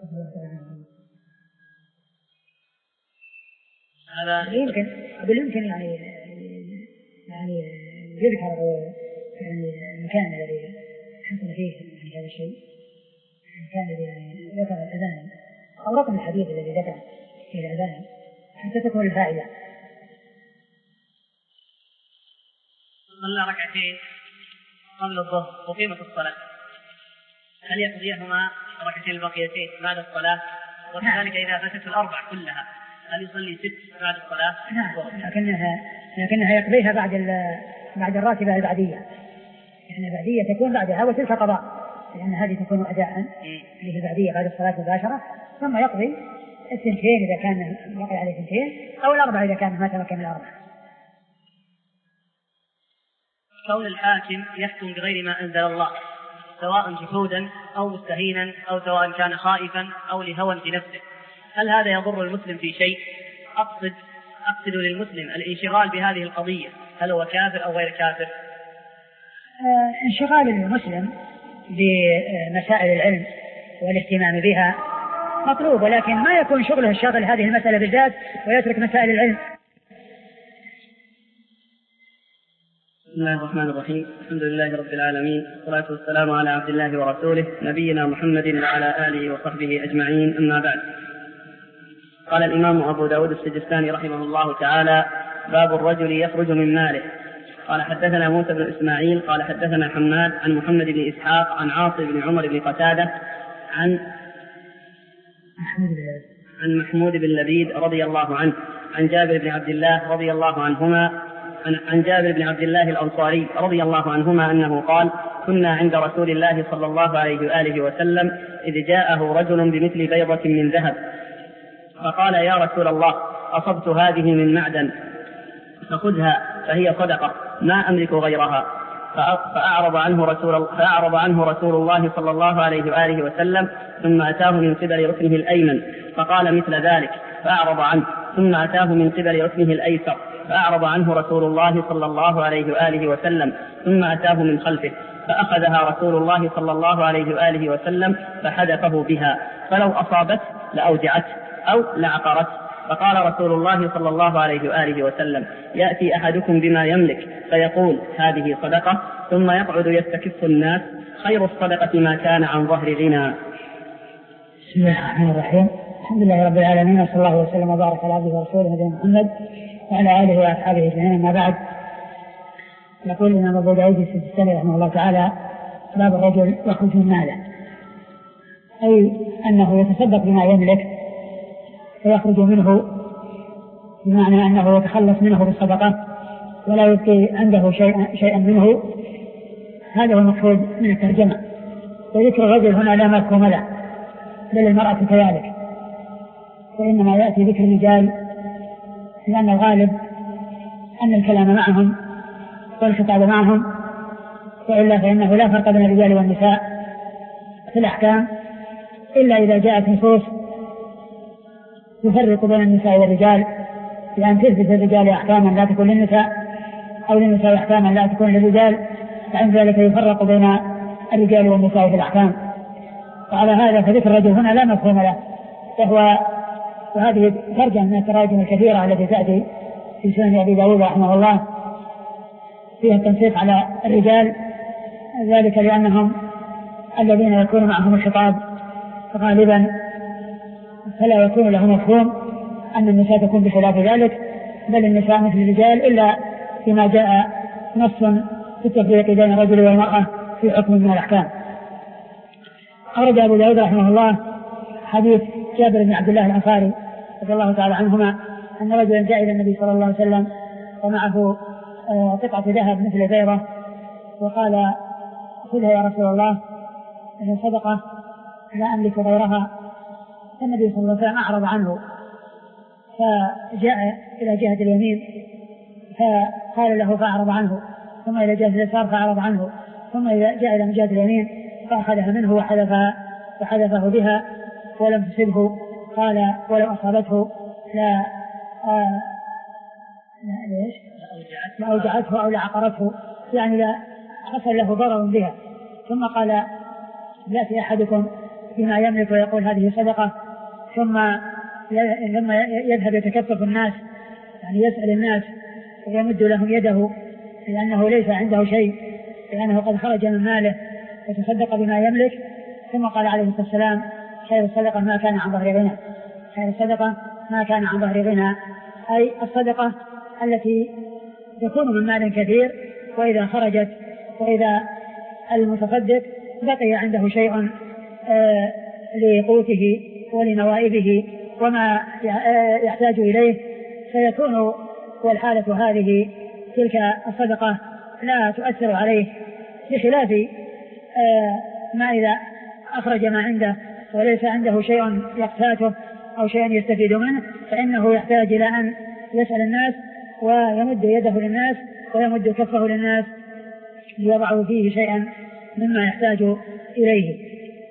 هذا يمكن باليمكن يعني يعني يذكر يعني المكان الذي حصل فيه يعني هذا الشيء المكان الذي يعني ذكر الأذان أو رقم الحديث الذي ذكر في الأذان حتى تكون الفائدة. صلى ركعتين قبل الظهر وقيمة الصلاة هل يقضيهما ركعتين البقيتين بعد الصلاة؟ وكذلك إذا فاتته الأربع كلها هل يصلي ست بعد الصلاة؟ نعم لكنها لكنها يقضيها بعد بعد الراتبة البعدية يعني البعدية تكون بعدها وتلك قضاء لأن هذه تكون أداء اللي هي بعدية بعد الصلاة مباشرة ثم يقضي الثنتين إذا كان يقضي عليه اثنتين أو الأربع إذا كان ما تمكن من الأربع. كون الحاكم يحكم بغير ما أنزل الله سواء جحودا أو مستهينا أو سواء كان خائفا أو لهوى في نفسه هل هذا يضر المسلم في شيء؟ أقصد أقصد للمسلم الانشغال بهذه القضية هل هو كافر أو غير كافر؟ آه انشغال المسلم بمسائل العلم والاهتمام بها مطلوب ولكن ما يكون شغله الشغل هذه المسألة بالذات ويترك مسائل العلم. بسم الله الرحمن الرحيم. الحمد لله رب العالمين والصلاة والسلام على عبد الله ورسوله نبينا محمد وعلى آله وصحبه أجمعين أما بعد. قال الإمام أبو داود السجستاني رحمه الله تعالى: باب الرجل يخرج من ماله. قال حدثنا موسى بن إسماعيل قال حدثنا حماد عن محمد بن إسحاق عن عاصم بن عمر بن قتادة عن عن محمود بن لبيد رضي الله عنه عن جابر بن عبد الله رضي الله عنهما عن جابر بن عبد الله الأنصاري رضي الله عنهما أنه قال: كنا عند رسول الله صلى الله عليه وآله وسلم إذ جاءه رجل بمثل بيضة من ذهب فقال: يا رسول الله أصبت هذه من معدن فخذها فهي صدقة ما أملك غيرها. فأعرض عنه رسول فأعرض عنه رسول الله صلى الله عليه وآله وسلم ثم أتاه من قبل ركنه الأيمن فقال مثل ذلك فأعرض عنه ثم أتاه من قبل ركنه الأيسر فأعرض عنه رسول الله صلى الله عليه وآله وسلم ثم أتاه من خلفه فأخذها رسول الله صلى الله عليه وآله وسلم فحدفه بها فلو أصابت لأوجعت أو لعقرت فقال رسول الله صلى الله عليه وآله وسلم: يأتي أحدكم بما يملك فيقول هذه صدقة، ثم يقعد يستكف الناس، خير الصدقة ما كان عن ظهر غنى. بسم الله الرحمن الرحيم. الحمد لله رب العالمين، وصلى الله وسلم وبارك على عبده ورسوله نبينا محمد وعلى آله وأصحابه أجمعين، أما بعد. يقول الإمام أبو داود في السنة رحمه الله تعالى: باب الرجل يخرج من ماله، أي أنه يتصدق بما يملك فيخرج منه، بمعنى أنه يتخلص منه بالصدقة ولا يبقي عنده شيئا, شيئا منه. هذا هو المقصود من الترجمة. وذكر الرجل هنا لا مفهوم له، بل المرأة كذلك، وإنما يأتي ذكر الرجال لأن الغالب أن الكلام معهم والخطاب معهم، وإلا فإنه لا فرق بين الرجال والنساء في الأحكام إلا إذا جاءت نصوص يفرق بين النساء والرجال، بأن تثبت الرجال أحكاما لا تكون للنساء أو للنساء أحكاما لا تكون للرجال، فعند ذلك يفرق بين الرجال والنساء في الأحكام. وعلى هذا فذكر الرجل هنا لا مفهوم له، وهو وهذه ترجمة من التراجم الكثيرة التي تأتي في سنن أبي داود رحمه الله فيها التنسيق على الرجال، ذلك لأنهم الذين يكون معهم الخطاب غالبا فلا يكون له مفهوم أن النساء تكون بخلاف ذلك، بل النساء مثل الرجال إلا فيما جاء نص في التفريق بين الرجل والمرأة في حكم من الأحكام. أورد أبو داود رحمه الله حديث جابر بن عبد الله الأنصاري رضي الله تعالى عنهما أن رجلا جاء إلى النبي صلى الله عليه وسلم ومعه قطعة ذهب مثل بيضة، وقال: خذها يا رسول الله، إنها صدقة لا أملك غيرها. النبي صلى الله عليه وسلم أعرض عنه، فجاء إلى جهة اليمين فقال له فأعرض عنه، ثم إلى جهة اليسار فأعرض عنه، ثم جاء إلى جهة اليمين فأخذها منه وحذفها وحذفه بها ولم تصبه. قال: ولو أصابته لا آه ليش لا أوجعته أو لعقرته، يعني لا حصل له ضرر بها. ثم قال: يأتي أحدكم بما يملك ويقول هذه صدقة، ثم لما يذهب يتكفف الناس، يعني يسأل الناس ويمد لهم يده لأنه ليس عنده شيء، لأنه قد خرج من ماله وتصدق بما يملك. ثم قال عليه الصلاة والسلام: خير الصدقة ما كان عن ظهر غنى. خير الصدقة ما كان عن ظهر غنى، أي الصدقة التي تكون من مال كثير، وإذا خرجت وإذا المتصدق بقي عنده شيء آه لقوته ولنوائبه وما يحتاج إليه، فيكون والحالة هذه تلك الصدقة لا تؤثر عليه، بخلاف آه ما إذا أخرج ما عنده وليس عنده شيء يقتاته أو شيء يستفيد منه، فإنه يحتاج إلى أن يسأل الناس ويمد يده للناس ويمد كفه للناس ليضعوا فيه شيئا مما يحتاج إليه.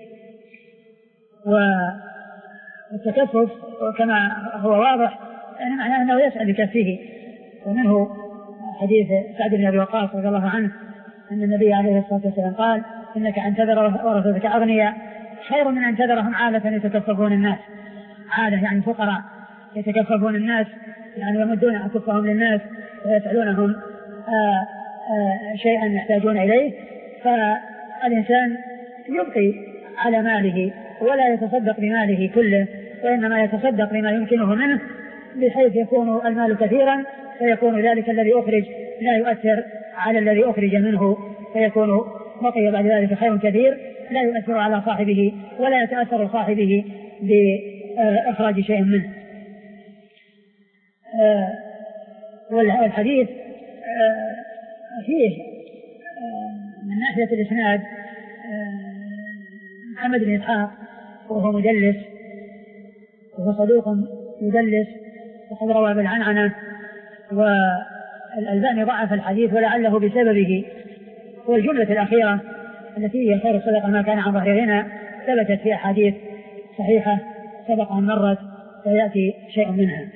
والتكفف كما هو واضح يعني معناه أنه يسأل بكفه. ومنه حديث سعد بن أبي وقاص رضي الله عنه أن النبي عليه الصلاة والسلام قال: إنك أن تذر ورثتك أغنياء خير من أن تذرهم عالة يتكففون الناس. عالة يعني فقراء يتكففون الناس، يعني يمدون أكفهم للناس ويسألونهم آآ آآ شيئا يحتاجون إليه. فالإنسان يبقي على ماله ولا يتصدق بماله كله، وإنما يتصدق بما يمكنه منه، بحيث يكون المال كثيرا فيكون ذلك الذي أخرج لا يؤثر على الذي أخرج منه، فيكون بقي بعد ذلك خير كثير لا يؤثر على صاحبه ولا يتأثر صاحبه بإخراج شيء منه. والحديث فيه من ناحية الإسناد محمد بن إسحاق وهو مدلس وهو صدوق مدلس وقد روى بالعنعنة، والألباني ضعف الحديث ولعله بسببه. والجملة الأخيرة التي هي خير الصدقة ما كان عن ظهر غنى ثبتت في أحاديث صحيحة سبق أن مرت ويأتي شيء منها.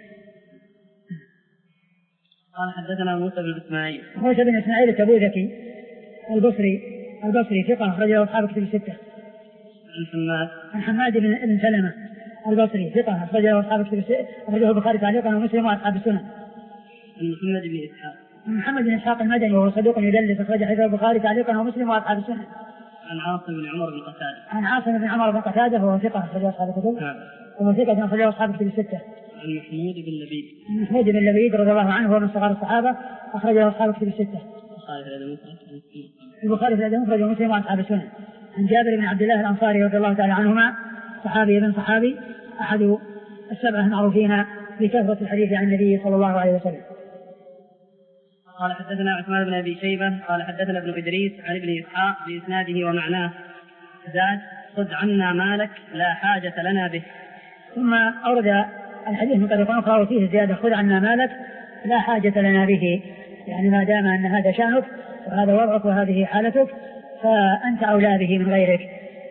قال: حدثنا موسى بن إسماعيل موسى بن إسماعيل التبوذكي البصري البصري ثقة أخرجه أصحاب كتب الستة. عن حماد عن حماد بن سلمة البصري ثقة أخرجه أصحاب الكتب أخرجه البخاري تعليقا ومسلم وأصحاب السنن. محمد بن إسحاق محمد بن إسحاق المدني وهو صدوق يدلس أخرج حديث البخاري تعليقا ومسلم وأصحاب السنن. عن عاصم بن عمر بن قتادة عن عاصم بن عمر بن قتادة وهو ثقة أخرجه أصحاب الكتب. نعم. وهو ثقة أخرجه أصحاب الكتب الستة. عن محمود بن لبيد محمود بن لبيد رضي الله عنه هو من صغار الصحابة أخرجه أصحاب الكتب الستة. البخاري في الأدب المفرد ومسلم وأصحاب السنن. عن جابر بن عبد الله الأنصاري رضي الله تعالى عنهما صحابي ابن صحابي أحد السبعة المعروفين بكثرة الحديث عن النبي صلى الله عليه وسلم. قال حدثنا عثمان بن أبي شيبة قال حدثنا ابن إدريس عن ابن إسحاق بإسناده ومعناه زاد خذ عنا مالك لا حاجة لنا به. ثم أورد الحديث من طريق أخرى وفيه زيادة خذ عنا مالك لا حاجة لنا به، يعني ما دام أن هذا شأنك وهذا وضعك وهذه حالتك فأنت أولى به من غيرك.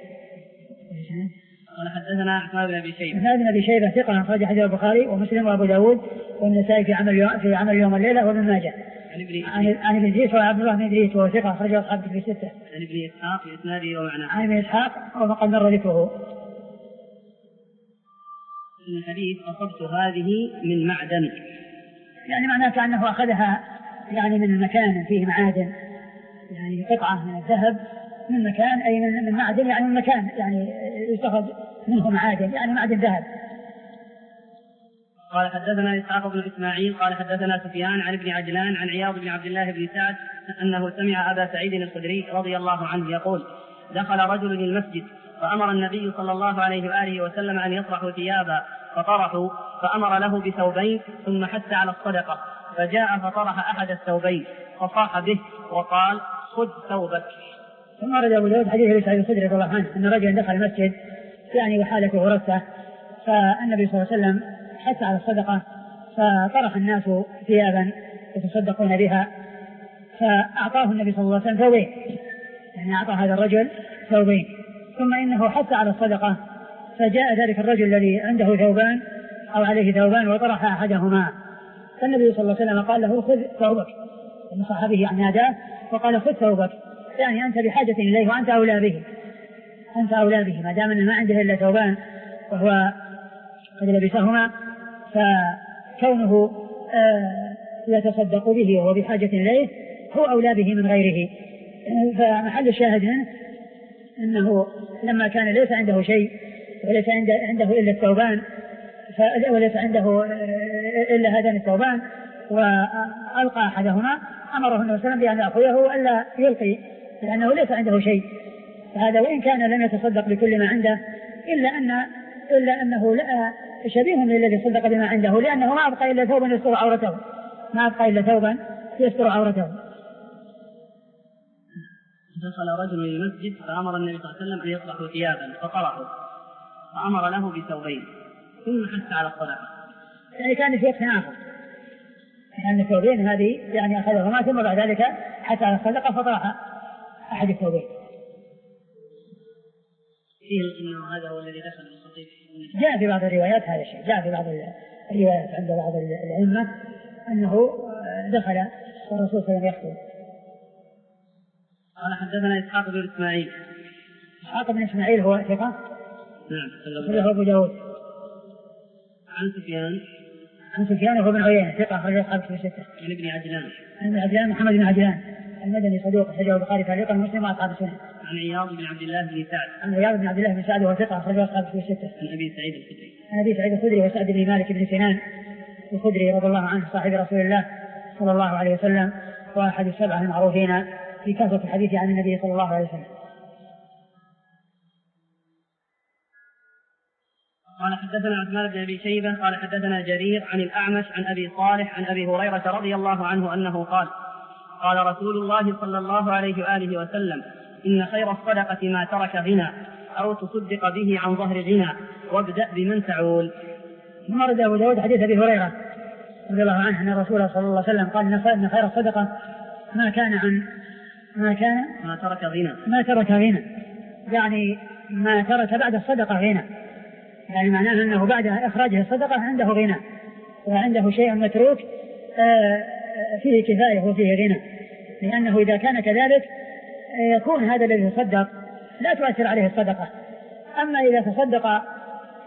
قال حدثنا عثمان بن أبي شيبة عثمان بن أبي شيبة ثقة أخرج حديث البخاري ومسلم وأبو داود والنسائي في عمل يوم في عمل يوم الليلة وابن ماجه. عن ابن إدريس وعبد الله بن إدريس وهو ثقة أخرجه أصحاب الكتب الستة. عن ابن إسحاق بإسناده ومعناه. عن ابن إسحاق وقد مر ذكره. الحديث أصبت هذه من معدن، يعني معناه كأنه أخذها يعني من مكان فيه معادن، يعني قطعة من الذهب من مكان أي من من معدن، يعني من مكان يعني يستخرج منه معادن يعني معدن ذهب. قال حدثنا إسحاق بن إسماعيل قال حدثنا سفيان عن ابن عجلان عن عياض بن عبد الله بن سعد أنه سمع أبا سعيد الخدري رضي الله عنه يقول دخل رجل المسجد فأمر النبي صلى الله عليه وآله وسلم أن يطرحوا ثيابا فطرحوا فأمر له بثوبين ثم حث على الصدقة فجاء فطرح أحد الثوبين فصاح به وقال خذ ثوبك. ثم ورد أبو داود حديث أبي سعيد الخدري رضي الله عنه أن رجلا دخل المسجد يعني وحالته رثة فالنبي صلى الله عليه وسلم حث على الصدقة فطرح الناس ثيابا يتصدقون بها فأعطاه النبي صلى الله عليه وسلم ثوبين، يعني أعطى هذا الرجل ثوبين ثم إنه حث على الصدقة فجاء ذلك الرجل الذي عنده ثوبان أو عليه ثوبان وطرح أحدهما فالنبي صلى الله عليه وسلم قال له خذ ثوبك، نصح به عن ناداه وقال خذ ثوبك، يعني أنت بحاجة إليه وأنت أولى به، أنت أولى به ما دام أنه ما عنده إلا ثوبان وهو قد لبسهما فكونه آه يتصدق به وهو بحاجة إليه هو أولى به من غيره. فمحل الشاهد منه أنه لما كان ليس عنده شيء وليس عنده إلا الثوبان وليس عنده إلا هذان الثوبان وألقى أحدهما أمره النبي صلى الله عليه وسلم بأن يأخذه وألا يلقي لأنه ليس عنده شيء، فهذا وإن كان لم يتصدق بكل ما عنده إلا أن إلا أنه شبيه للذي صدق بما عنده لأنه ما أبقى إلا ثوبا يستر عورته ما أبقى إلا ثوبا يستر عورته. دخل رجل المسجد فأمر النبي صلى الله عليه وسلم أن يطرحوا ثيابا فطرحوا فأمر له بثوبين ثم حث على الصدقة، يعني كان في وقت آخر يعني الثوبين هذه يعني أخذهما ثم بعد ذلك حث على الصدقة فطرح أحد الثوبين. فيه أنه هذا هو الذي دخل الخطيب. جاء في بعض الروايات هذا الشيء، جاء في بعض الروايات عند بعض الأئمة أنه دخل والرسول صلى الله عليه وسلم يخطب. قال حدثنا إسحاق بن إسماعيل. إسحاق بن إسماعيل هو ثقة. نعم. له أبو داود. عن سفيان. عن سفيان وهو بن عيينة ثقة أخرج أصحاب الكتب الستة. عن ابن عجلان. عن ابن عجلان محمد بن عجلان المدني صدوق أخرجه البخاري تعليقا ومسلم وأصحاب السنن. عن عياض بن عبد الله بن سعد. عن عياض بن عبد الله بن سعد وهو ثقة أخرجه أصحاب الكتب الستة. عن أبي سعيد الخدري. عن أبي سعيد الخدري وسعد بن مالك بن سنان الخدري رضي الله عنه صاحب رسول الله صلى الله عليه وسلم وأحد السبعة المعروفين في كثرة الحديث عن النبي صلى الله عليه وسلم. قال حدثنا عثمان بن أبي شيبة قال حدثنا جرير عن الأعمش عن أبي صالح عن أبي هريرة رضي الله عنه أنه قال قال رسول الله صلى الله عليه وآله وسلم إن خير الصدقة ما ترك غنى أو تصدق به عن ظهر غنى وابدأ بمن تعول. ثم ورد أبو داود حديث أبي هريرة رضي الله عنه أن الرسول صلى الله عليه وسلم قال إن خير الصدقة ما كان عن ما كان ما ترك غنى ما ترك غنى يعني ما ترك بعد الصدقة غنى، يعني معناه أنه بعد إخراجه الصدقة عنده غنى وعنده شيء متروك فيه كفاية وفيه غنى، لأنه إذا كان كذلك يكون هذا الذي يصدق لا تؤثر عليه الصدقة. أما إذا تصدق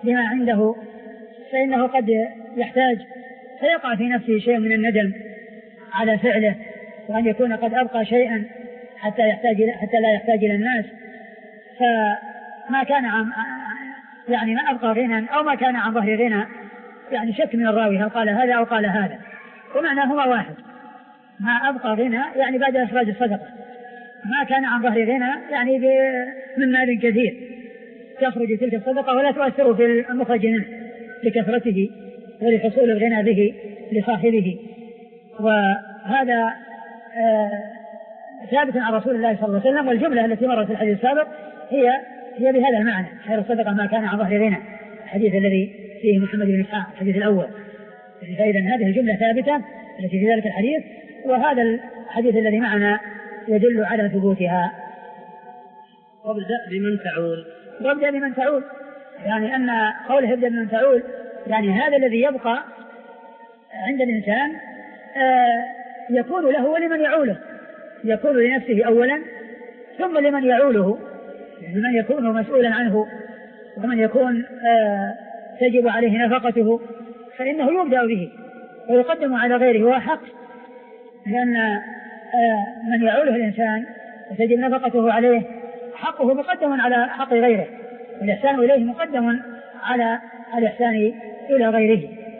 بما عنده فإنه قد يحتاج فيقع في نفسه شيء من الندم على فعله، وأن يكون قد أبقى شيئا حتى يحتاج حتى لا يحتاج إلى الناس، فما كان عن يعني ما أبقى غنى أو ما كان عن ظهر غنى، يعني شك من الراوي هل قال هذا أو قال هذا، ومعناهما واحد. ما أبقى غنى يعني بعد إخراج الصدقة، ما كان عن ظهر غنى يعني من مال كثير تخرج تلك الصدقة ولا تؤثر في المخرج منه لكثرته ولحصول الغنى به لصاحبه. وهذا آه ثابت عن رسول الله صلى الله عليه وسلم، والجملة التي مرت في الحديث السابق هي هي بهذا المعنى، خير الصدقة ما كان عن ظهر غنى، الحديث الذي فيه محمد بن إسحاق الحديث الأول. فإذا هذه الجملة ثابتة التي في ذلك الحديث، وهذا الحديث الذي معنا يدل على ثبوتها. وابدأ بمن تعول، وابدأ بمن تعول يعني أن قوله ابدأ بمن تعول يعني هذا الذي يبقى عند الإنسان آه يكون له ولمن يعوله، يكون لنفسه أولا ثم لمن يعوله، لمن يكون مسؤولا عنه ومن يكون آه تجب عليه نفقته فإنه يبدأ به ويقدم على غيره، وهو حق، لأن آه من يعوله الإنسان وتجب نفقته عليه حقه مقدم على حق غيره، والإحسان إليه مقدم على الإحسان إلى غيره.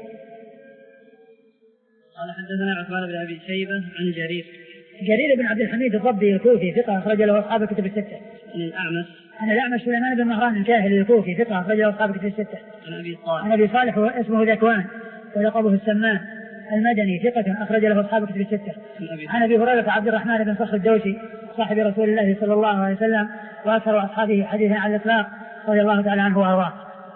قال حدثنا عثمان بن أبي شيبة عن جرير جرير بن عبد الحميد الضبي الكوفي ثقة أخرج له أصحاب الكتب الستة. عن الأعمش عن الأعمش سليمان بن مهران الجاهلي الكوفي ثقة أخرج له أصحاب الكتب الستة. عن أبي صالح عن أبي صالح اسمه ذكوان ولقبه السمان المدني ثقة أخرج له أصحاب الكتب الستة. عن أبي هريرة عبد الرحمن بن صخر الدوسي صاحب رسول الله صلى الله عليه وسلم وأكثر أصحابه حديثا على الإطلاق رضي الله تعالى عنه وأرضاه.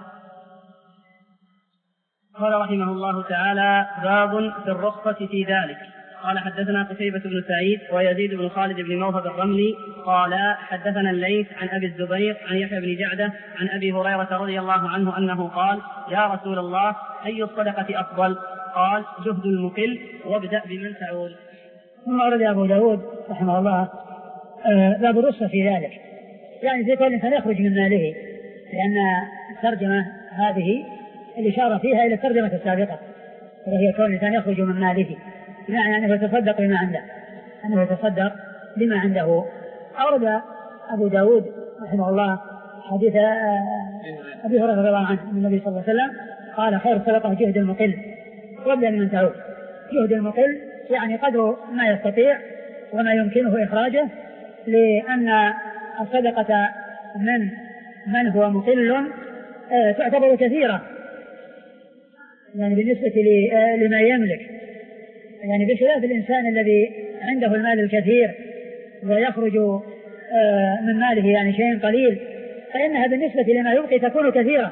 قال رحمه الله تعالى: باب في الرخصة في ذلك. قال حدثنا قتيبة بن سعيد ويزيد بن خالد بن موهب الرملي قال حدثنا الليث عن أبي الزبير عن يحيى بن جعدة عن أبي هريرة رضي الله عنه أنه قال: يا رسول الله أي الصدقة أفضل؟ قال: جهد المكل وابدأ بمن تعول. ثم ورد أبو داود رحمه الله باب الرخصة في ذلك، يعني في كل إنسان يخرج من ماله، لأن الترجمة هذه الإشارة فيها إلى الترجمة السابقة وهي كون الإنسان يخرج من ماله، يعني أنه يتصدق بما عنده أنه يتصدق بما عنده. أورد أبو داود رحمه الله حديث أبي هريرة رضي الله عنه من النبي صلى الله عليه وسلم قال: خير الصدقة جهد المقل وابدأ بمن تعول. جهد المقل يعني قدر ما يستطيع وما يمكنه إخراجه، لأن الصدقة من من هو مقل تعتبر كثيرة يعني بالنسبة لما يملك، يعني بخلاف الإنسان الذي عنده المال الكثير ويخرج من ماله يعني شيء قليل، فإنها بالنسبة لما يبقي تكون كثيرة.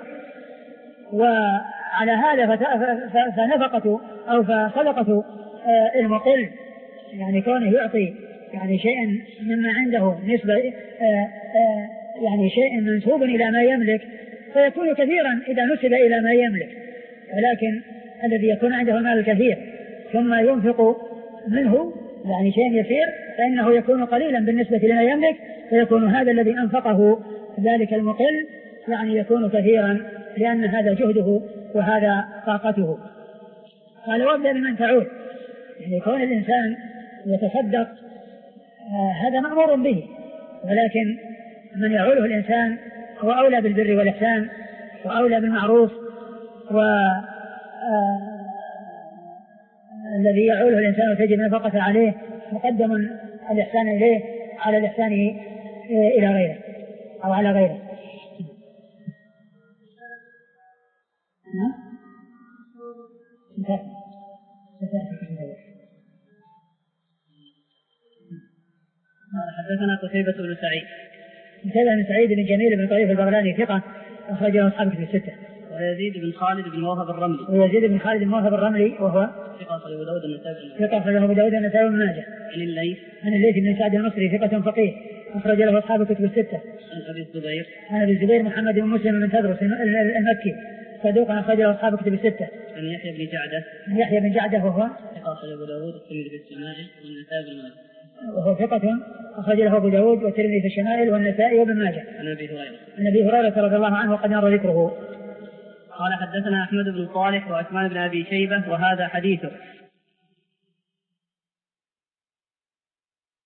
وعلى هذا فنفقة أو فصدقة المقل يعني كونه يعطي يعني شيئا مما عنده نسبة يعني شيء منسوب إلى ما يملك فيكون كثيرا إذا نسب إلى ما يملك، ولكن الذي يكون عنده المال الكثير ثم ينفق منه يعني شيء يسير فإنه يكون قليلا بالنسبة لما يملك، فيكون هذا الذي أنفقه ذلك المقل يعني يكون كثيرا، لأن هذا جهده وهذا طاقته. قال: وابدأ بمن تعود، يعني كون الإنسان يتصدق آه هذا مأمور به، ولكن من يعوله الإنسان هو أولى بالبر والإحسان وأولى بالمعروف، و آه الذي يعوله الإنسان وتجب نفقة عليه مقدم الإحسان إليه على الإحسان إلى غيره أو على غيره. حدثنا قتيبة بن سعيد قتيبة بن سعيد بن جميل بن طريف البغلاني ثقة أخرج له أصحاب الكتب الستة. ويزيد بن خالد بن موهب الرملي ويزيد بن خالد بن موهب الرملي وهو ثقة أخرج له أبو داود النسائي ثقة أخرج له أبو داود النسائي وابن ماجه. عن الليث عن الليث بن سعد المصري ثقة فقيه أخرج له أصحاب الكتب الستة. عن أبي الزبير عن أبي الزبير محمد بن مسلم بن تدرس المكي صدوق أخرج له أصحاب الكتب الستة. عن يحيى بن جعدة عن يحيى بن جعدة وهو ثقة أخرج أبو داود والترمذي في الشمائل والنسائي بن ماجه وهو ثقة أخرج له أبو داود والترمذي في الشمائل والنسائي وابن ماجه. عن أبي هريرة عن أبي هريرة رضي الله عنه وقد مر ذكره. قال حدثنا أحمد بن صالح وعثمان بن أبي شيبة وهذا حديثه.